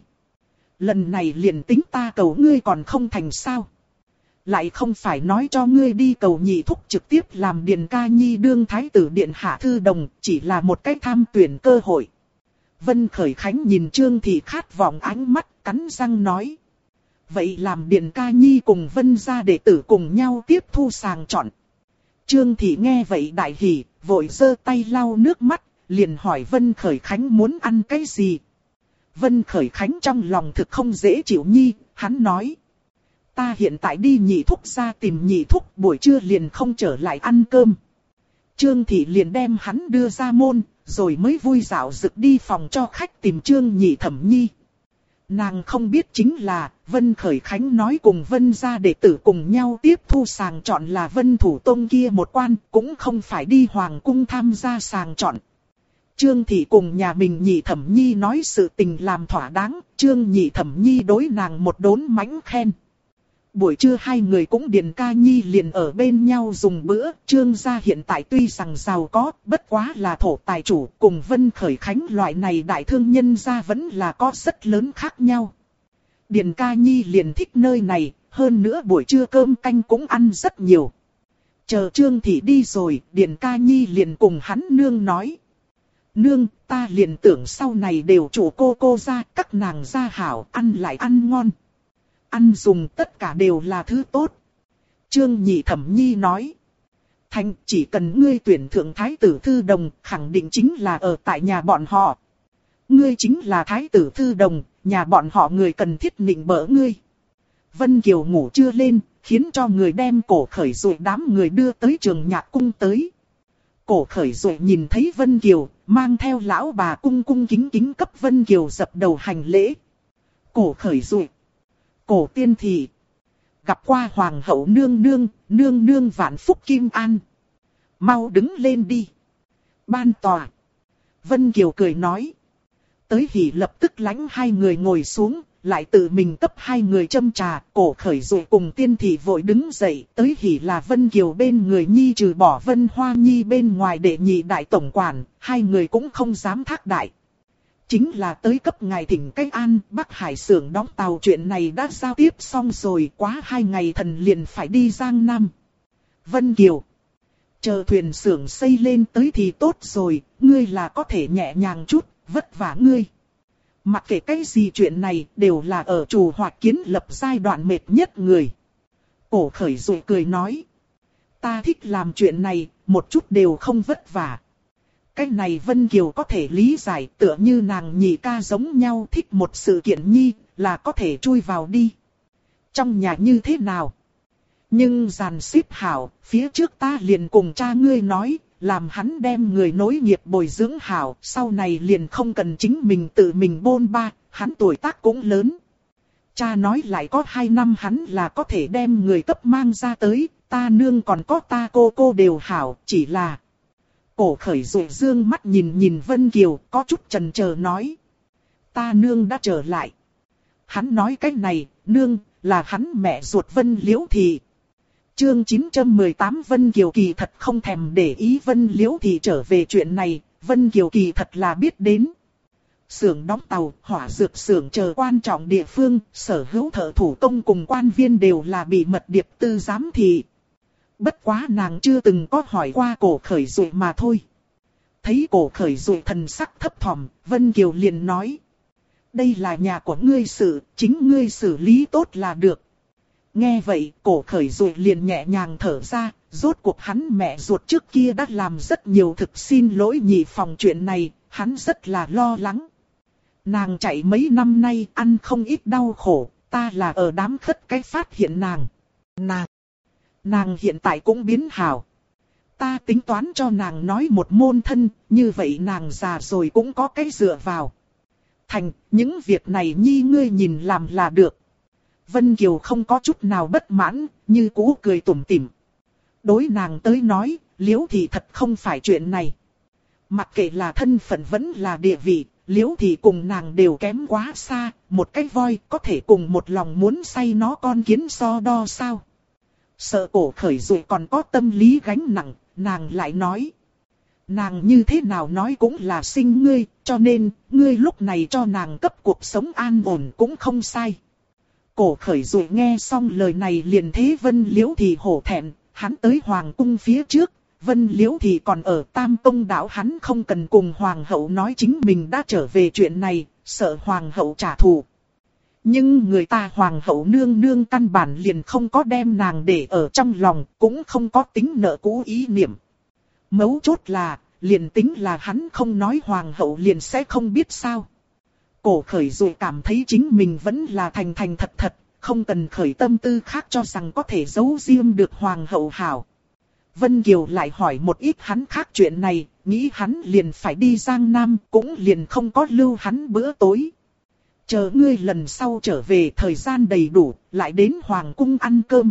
Lần này liền tính ta cầu ngươi còn không thành sao? Lại không phải nói cho ngươi đi cầu nhị thúc trực tiếp làm Điền ca nhi đương thái tử điện hạ thư đồng, chỉ là một cái tham tuyển cơ hội. Vân Khởi Khánh nhìn Trương Thị khát vọng ánh mắt, cắn răng nói. Vậy làm Điền ca nhi cùng Vân gia đệ tử cùng nhau tiếp thu sàng chọn. Trương Thị nghe vậy đại hỉ, vội giơ tay lau nước mắt, liền hỏi Vân Khởi Khánh muốn ăn cái gì. Vân Khởi Khánh trong lòng thực không dễ chịu nhi, hắn nói. Ta hiện tại đi nhị thúc ra tìm nhị thúc, buổi trưa liền không trở lại ăn cơm. Trương Thị liền đem hắn đưa ra môn, rồi mới vui dạo rực đi phòng cho khách tìm Trương Nhị Thẩm Nhi. Nàng không biết chính là, Vân Khởi Khánh nói cùng Vân gia đệ tử cùng nhau tiếp thu sàng chọn là Vân Thủ Tông kia một quan, cũng không phải đi Hoàng Cung tham gia sàng chọn. Trương Thị cùng nhà mình Nhị Thẩm Nhi nói sự tình làm thỏa đáng, Trương Nhị Thẩm Nhi đối nàng một đốn mánh khen. Buổi trưa hai người cũng Điền ca nhi liền ở bên nhau dùng bữa, Trương gia hiện tại tuy rằng giàu có, bất quá là thổ tài chủ, cùng Vân Khởi Khánh loại này đại thương nhân gia vẫn là có rất lớn khác nhau. Điền ca nhi liền thích nơi này, hơn nữa buổi trưa cơm canh cũng ăn rất nhiều. Chờ Trương Thị đi rồi, Điền ca nhi liền cùng hắn nương nói. Nương, ta liền tưởng sau này đều chủ cô ra, các nàng gia hảo, ăn lại ăn ngon. Ăn dùng tất cả đều là thứ tốt. Trương Nhị Thẩm Nhi nói. Thành chỉ cần ngươi tuyển thượng thái tử thư đồng, khẳng định chính là ở tại nhà bọn họ. Ngươi chính là thái tử thư đồng, nhà bọn họ người cần thiết nịnh bỡ ngươi. Vân Kiều ngủ chưa lên, khiến cho người đem Cổ Khởi rồi đám người đưa tới trường nhạc cung tới. Cổ Khởi rồi nhìn thấy Vân Kiều, mang theo lão bà cung kính kính cấp Vân Kiều dập đầu hành lễ. Cổ Khởi rồi. Cổ tiên thị. Gặp qua hoàng hậu nương nương vạn phúc kim an. Mau đứng lên đi. Ban tòa. Vân Kiều cười nói. Tới hỉ lập tức lãnh hai người ngồi xuống, lại tự mình cấp hai người châm trà. Cổ Khởi rồi cùng tiên thị vội đứng dậy. Tới hỉ là Vân Kiều bên người nhi trừ bỏ Vân Hoa Nhi bên ngoài đệ nhị đại tổng quản. Hai người cũng không dám thác đại. Chính là tới cấp ngài thỉnh cách an, Bắc Hải xưởng đóng tàu chuyện này đã giao tiếp xong rồi, quá 2 ngày thần liền phải đi Giang Nam. Vân Kiều. Chờ thuyền xưởng xây lên tới thì tốt rồi, ngươi là có thể nhẹ nhàng chút, vất vả ngươi. Mặc kệ cái gì chuyện này đều là ở chủ hoạt kiến lập giai đoạn mệt nhất người. Cổ khởi rồi cười nói. Ta thích làm chuyện này, một chút đều không vất vả. Cái này Vân Kiều có thể lý giải, tựa như nàng nhị ca giống nhau, thích một sự kiện nhi là có thể chui vào đi. Trong nhà như thế nào? Nhưng dàn xếp hảo, phía trước ta liền cùng cha ngươi nói, làm hắn đem người nối nghiệp bồi dưỡng hảo, sau này liền không cần chính mình tự mình bôn ba, hắn tuổi tác cũng lớn. Cha nói lại có 2 năm hắn là có thể đem người cấp mang ra tới, ta nương còn có ta cô đều hảo, chỉ là... Cổ khởi rồi dương mắt nhìn nhìn Vân Kiều, có chút chần chờ nói. Ta nương đã trở lại. Hắn nói cái này, nương, là hắn mẹ ruột Vân Liễu Thị. Chương 918 Vân Kiều kỳ thật không thèm để ý Vân Liễu Thị trở về chuyện này, Vân Kiều kỳ thật là biết đến. Xưởng đóng tàu, hỏa dược xưởng chờ quan trọng địa phương, sở hữu thợ thủ công cùng quan viên đều là bị mật điệp tư giám thị. Bất quá nàng chưa từng có hỏi qua cổ khởi rồi mà thôi. Thấy cổ khởi rồi thần sắc thấp thỏm, Vân Kiều liền nói. Đây là nhà của ngươi sự, chính ngươi xử lý tốt là được. Nghe vậy, cổ khởi rồi liền nhẹ nhàng thở ra, rốt cuộc hắn mẹ ruột trước kia đã làm rất nhiều thực xin lỗi nhị phòng chuyện này, hắn rất là lo lắng. Nàng chạy mấy năm nay ăn không ít đau khổ, ta là ở đám khất cái phát hiện nàng. Nàng hiện tại cũng biến hảo. Ta tính toán cho nàng nói một môn thân, như vậy nàng già rồi cũng có cái dựa vào. Thành, những việc này nhi ngươi nhìn làm là được. Vân Kiều không có chút nào bất mãn, như cũ cười tủm tỉm. Đối nàng tới nói, Liễu Thị thật không phải chuyện này. Mặc kệ là thân phận vẫn là địa vị, Liễu Thị cùng nàng đều kém quá xa, một cái voi có thể cùng một lòng muốn say nó con kiến so đo sao. Sợ cổ khởi rồi còn có tâm lý gánh nặng, nàng lại nói. Nàng như thế nào nói cũng là sinh ngươi, cho nên, ngươi lúc này cho nàng cấp cuộc sống an ổn cũng không sai. Cổ khởi rồi nghe xong lời này liền thế Vân Liễu Thị hổ thẹn, hắn tới Hoàng cung phía trước, Vân Liễu Thị còn ở Tam Tông đảo, hắn không cần cùng Hoàng hậu nói chính mình đã trở về chuyện này, sợ Hoàng hậu trả thù. Nhưng người ta Hoàng hậu nương nương căn bản liền không có đem nàng để ở trong lòng, cũng không có tính nợ cũ ý niệm. Mấu chốt là, liền tính là hắn không nói Hoàng hậu liền sẽ không biết sao. Cổ khởi rồi cảm thấy chính mình vẫn là thành thành thật thật, không cần khởi tâm tư khác cho rằng có thể giấu riêng được Hoàng hậu hảo. Vân Kiều lại hỏi một ít hắn khác chuyện này, nghĩ hắn liền phải đi Giang Nam, cũng liền không có lưu hắn bữa tối. Chờ ngươi lần sau trở về thời gian đầy đủ, lại đến Hoàng cung ăn cơm.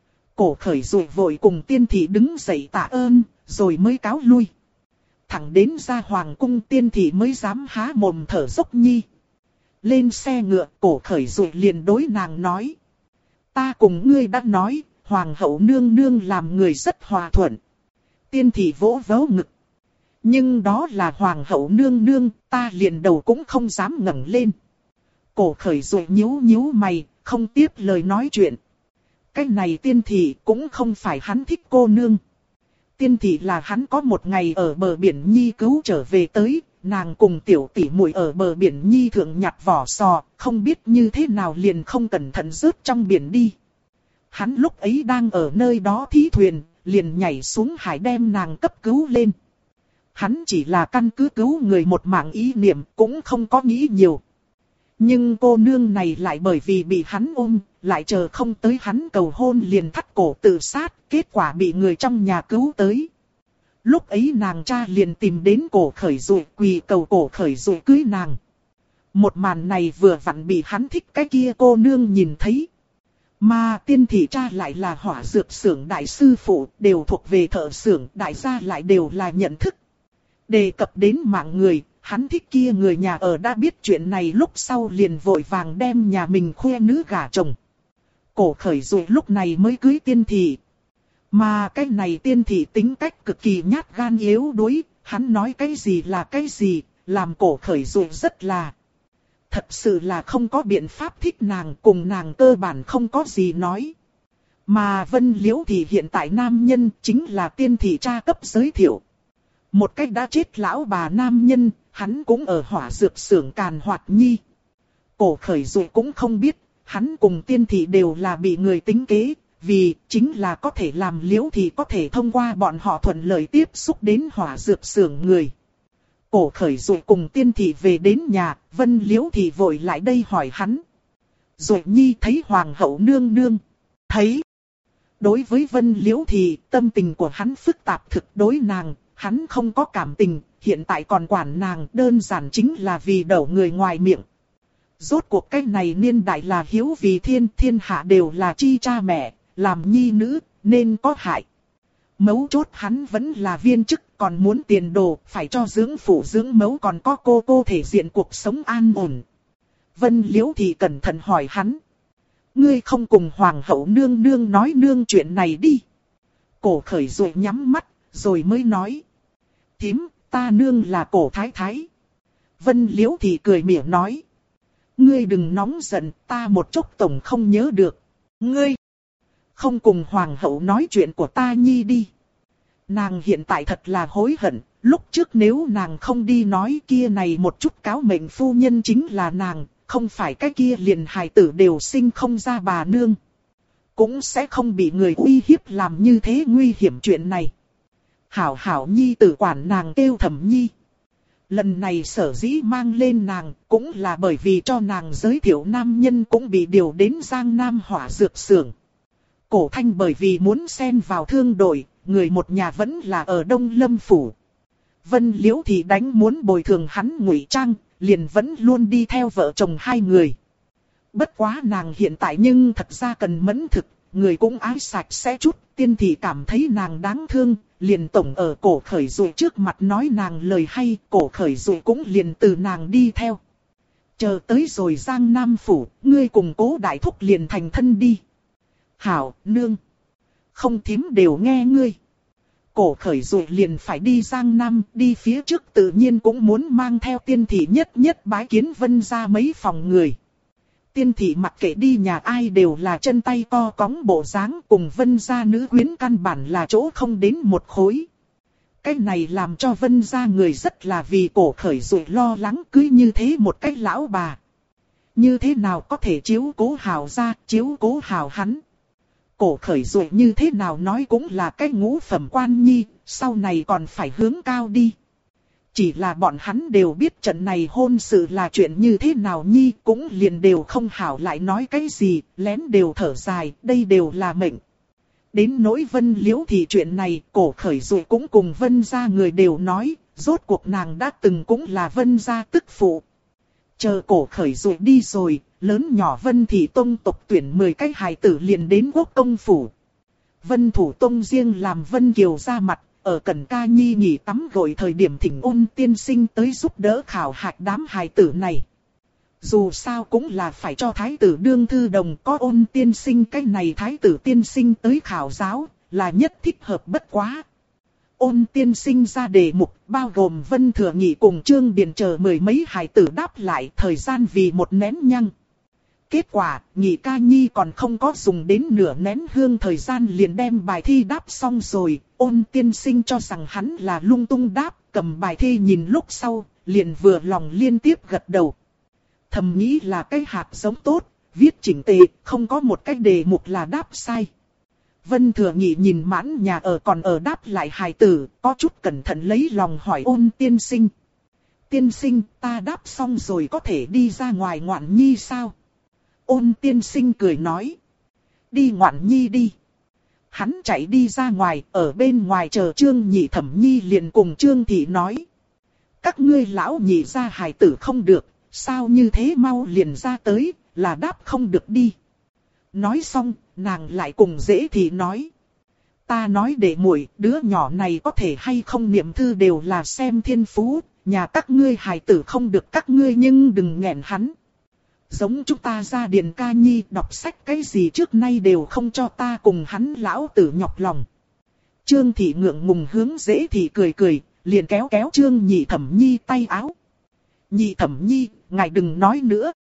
Cổ khởi rồi vội cùng tiên thị đứng dậy tạ ơn, rồi mới cáo lui. Thẳng đến ra Hoàng cung tiên thị mới dám há mồm thở dốc nhi. Lên xe ngựa, cổ khởi rồi liền đối nàng nói. Ta cùng ngươi đã nói, Hoàng hậu nương nương làm người rất hòa thuận. Tiên thị vỗ vỗ ngực. Nhưng đó là Hoàng hậu nương nương, ta liền đầu cũng không dám ngẩng lên. Cổ khởi rồi nhíu nhíu mày, không tiếp lời nói chuyện. Cái này tiên thị cũng không phải hắn thích cô nương. Tiên thị là hắn có một ngày ở bờ biển Nhi cứu trở về tới, nàng cùng tiểu tỷ muội ở bờ biển Nhi thượng nhặt vỏ sò, không biết như thế nào liền không cẩn thận rớt trong biển đi. Hắn lúc ấy đang ở nơi đó thí thuyền, liền nhảy xuống hải đem nàng cấp cứu lên. Hắn chỉ là căn cứ cứu người một mạng ý niệm, cũng không có nghĩ nhiều. Nhưng cô nương này lại bởi vì bị hắn ôm, lại chờ không tới hắn cầu hôn liền thắt cổ tự sát, kết quả bị người trong nhà cứu tới. Lúc ấy nàng cha liền tìm đến cổ khởi rồi quỳ cầu cổ khởi rồi cưới nàng. Một màn này vừa vặn bị hắn thích cái kia cô nương nhìn thấy. Mà tiên thị cha lại là hỏa dược xưởng đại sư phụ, đều thuộc về thợ xưởng, đại gia lại đều là nhận thức. Đề cập đến mạng người, hắn thích kia người nhà ở đã biết chuyện này lúc sau liền vội vàng đem nhà mình khoe nữ gả chồng. Cổ khởi rồi lúc này mới cưới tiên thị. Mà cái này tiên thị tính cách cực kỳ nhát gan yếu đuối, hắn nói cái gì là cái gì, làm Cổ Khởi Dụ rất là. Thật sự là không có biện pháp thích nàng, cùng nàng cơ bản không có gì nói. Mà Vân Liễu thì hiện tại nam nhân chính là tiên thị cha cấp giới thiệu. Một cách đã chết lão bà nam nhân, hắn cũng ở hỏa dược xưởng càn hoạt nhi. Cổ Khởi Dụ cũng không biết, hắn cùng tiên thị đều là bị người tính kế, vì chính là có thể làm Liễu thì có thể thông qua bọn họ thuận lợi tiếp xúc đến hỏa dược xưởng người. Cổ Khởi Dụ cùng tiên thị về đến nhà, Vân Liễu thì vội lại đây hỏi hắn. Dụ nhi thấy hoàng hậu nương nương. Thấy. Đối với Vân Liễu thì tâm tình của hắn phức tạp thực đối nàng, hắn không có cảm tình, hiện tại còn quản nàng đơn giản chính là vì đẩu người ngoài miệng. Rốt cuộc cái này niên đại là hiếu vì thiên hạ đều là chi cha mẹ, làm nhi nữ, nên có hại. Mấu chốt hắn vẫn là viên chức, còn muốn tiền đồ, phải cho dưỡng phụ dưỡng mẫu còn có cô thể diện cuộc sống an ổn. Vân Liễu thì cẩn thận hỏi hắn. Ngươi không cùng hoàng hậu nương nương nói nương chuyện này đi. Cổ Khởi Dụ nhắm mắt, rồi mới nói. Thím, ta nương là Cổ thái thái. Vân Liễu thì cười mỉa nói. Ngươi đừng nóng giận, ta một chốc tổng không nhớ được. Ngươi không cùng hoàng hậu nói chuyện của ta nhi đi. Nàng hiện tại thật là hối hận, lúc trước nếu nàng không đi nói kia này một chút cáo mệnh phu nhân chính là nàng, không phải cái kia liền hài tử đều sinh không ra bà nương. Cũng sẽ không bị người uy hiếp làm như thế nguy hiểm chuyện này. Hảo hảo nhi tử quản nàng kêu Thẩm nhi. Lần này sở dĩ mang lên nàng cũng là bởi vì cho nàng giới thiệu nam nhân cũng bị điều đến Giang Nam hỏa dược xưởng. Cổ Thanh bởi vì muốn xen vào thương đội, người một nhà vẫn là ở Đông Lâm Phủ. Vân Liễu thì đánh muốn bồi thường hắn ngụy trang, liền vẫn luôn đi theo vợ chồng hai người. Bất quá nàng hiện tại nhưng thật ra cần mẫn thực, người cũng ái sạch sẽ chút, tiên thị cảm thấy nàng đáng thương, liền tổng ở Cổ Khởi Dụ trước mặt nói nàng lời hay, Cổ Khởi Dụ cũng liền từ nàng đi theo. Chờ tới rồi Giang Nam Phủ, ngươi cùng Cố đại thúc liền thành thân đi. Hảo, nương. Không thím đều nghe ngươi. Cổ Khởi Dụ liền phải đi Giang Nam, đi phía trước tự nhiên cũng muốn mang theo tiên thị nhất bái kiến Vân gia mấy phòng người. Tiên thị mặc kệ đi nhà ai đều là chân tay co cóng bộ dáng, cùng Vân gia nữ quyến căn bản là chỗ không đến một khối. Cái này làm cho Vân gia người rất là vì Cổ Khởi Dụ lo lắng, cưới như thế một cái lão bà. Như thế nào có thể chiếu cố hảo gia, chiếu cố hảo hắn. Cổ Khởi Dụ như thế nào nói cũng là cái ngũ phẩm quan nhi, sau này còn phải hướng cao đi. Chỉ là bọn hắn đều biết trận này hôn sự là chuyện như thế nào nhi, cũng liền đều không hảo lại nói cái gì, lén đều thở dài, đây đều là mệnh. Đến nỗi Vân Liễu thì chuyện này, Cổ Khởi Dụ cũng cùng Vân gia người đều nói, rốt cuộc nàng đã từng cũng là Vân gia tức phụ. Chờ Cổ Khởi Dụ đi rồi, lớn nhỏ Vân Thị Tông tộc tuyển 10 cái hài tử liền đến Quốc công phủ. Vân Thủ Tông riêng làm Vân Kiều ra mặt, ở Cẩn Ca Nhi nghỉ tắm gội thời điểm thỉnh Ôn tiên sinh tới giúp đỡ khảo hạch đám hài tử này. Dù sao cũng là phải cho thái tử đương thư đồng, có Ôn tiên sinh cái này thái tử tiên sinh tới khảo giáo, là nhất thích hợp bất quá. Ôn tiên sinh ra đề mục, bao gồm Vân Thừa Nhị cùng Trương Điền chờ 10 mấy hài tử đáp lại, thời gian vì một nén nhang. Kết quả, Nhị Ca Nhi còn không có dùng đến nửa nén hương thời gian liền đem bài thi đáp xong rồi. Ôn tiên sinh cho rằng hắn là lung tung đáp, cầm bài thi nhìn lúc sau, liền vừa lòng liên tiếp gật đầu. Thầm nghĩ là cái hạt giống tốt, viết chỉnh tề, không có một cái đề mục là đáp sai. Vân Thừa Nhị nhìn mãn nhà ở còn ở đáp lại hài tử, có chút cẩn thận lấy lòng hỏi Ôn tiên sinh. Tiên sinh, ta đáp xong rồi có thể đi ra ngoài ngoạn nhi sao? Ôn tiên sinh cười nói. Đi ngoạn nhi đi. Hắn chạy đi ra ngoài, ở bên ngoài chờ Trương Nhị Thẩm Nhi liền cùng Trương Thị nói. Các ngươi lão nhị ra hài tử không được, sao như thế mau liền ra tới, là đáp không được đi. Nói xong, nàng lại cùng Dễ Thị nói. Ta nói để muội, đứa nhỏ này có thể hay không niệm thư đều là xem thiên phú, nhà các ngươi hài tử không được các ngươi nhưng đừng nghẹn hắn. Giống chúng ta ra Điền Ca Nhi đọc sách cái gì trước nay đều không cho ta cùng hắn lão tử nhọc lòng. Trương Thị ngượng ngùng hướng Dễ Thị cười cười, liền kéo kéo Trương Nhị Thẩm Nhi tay áo. Nhị thẩm nhi, ngài đừng nói nữa.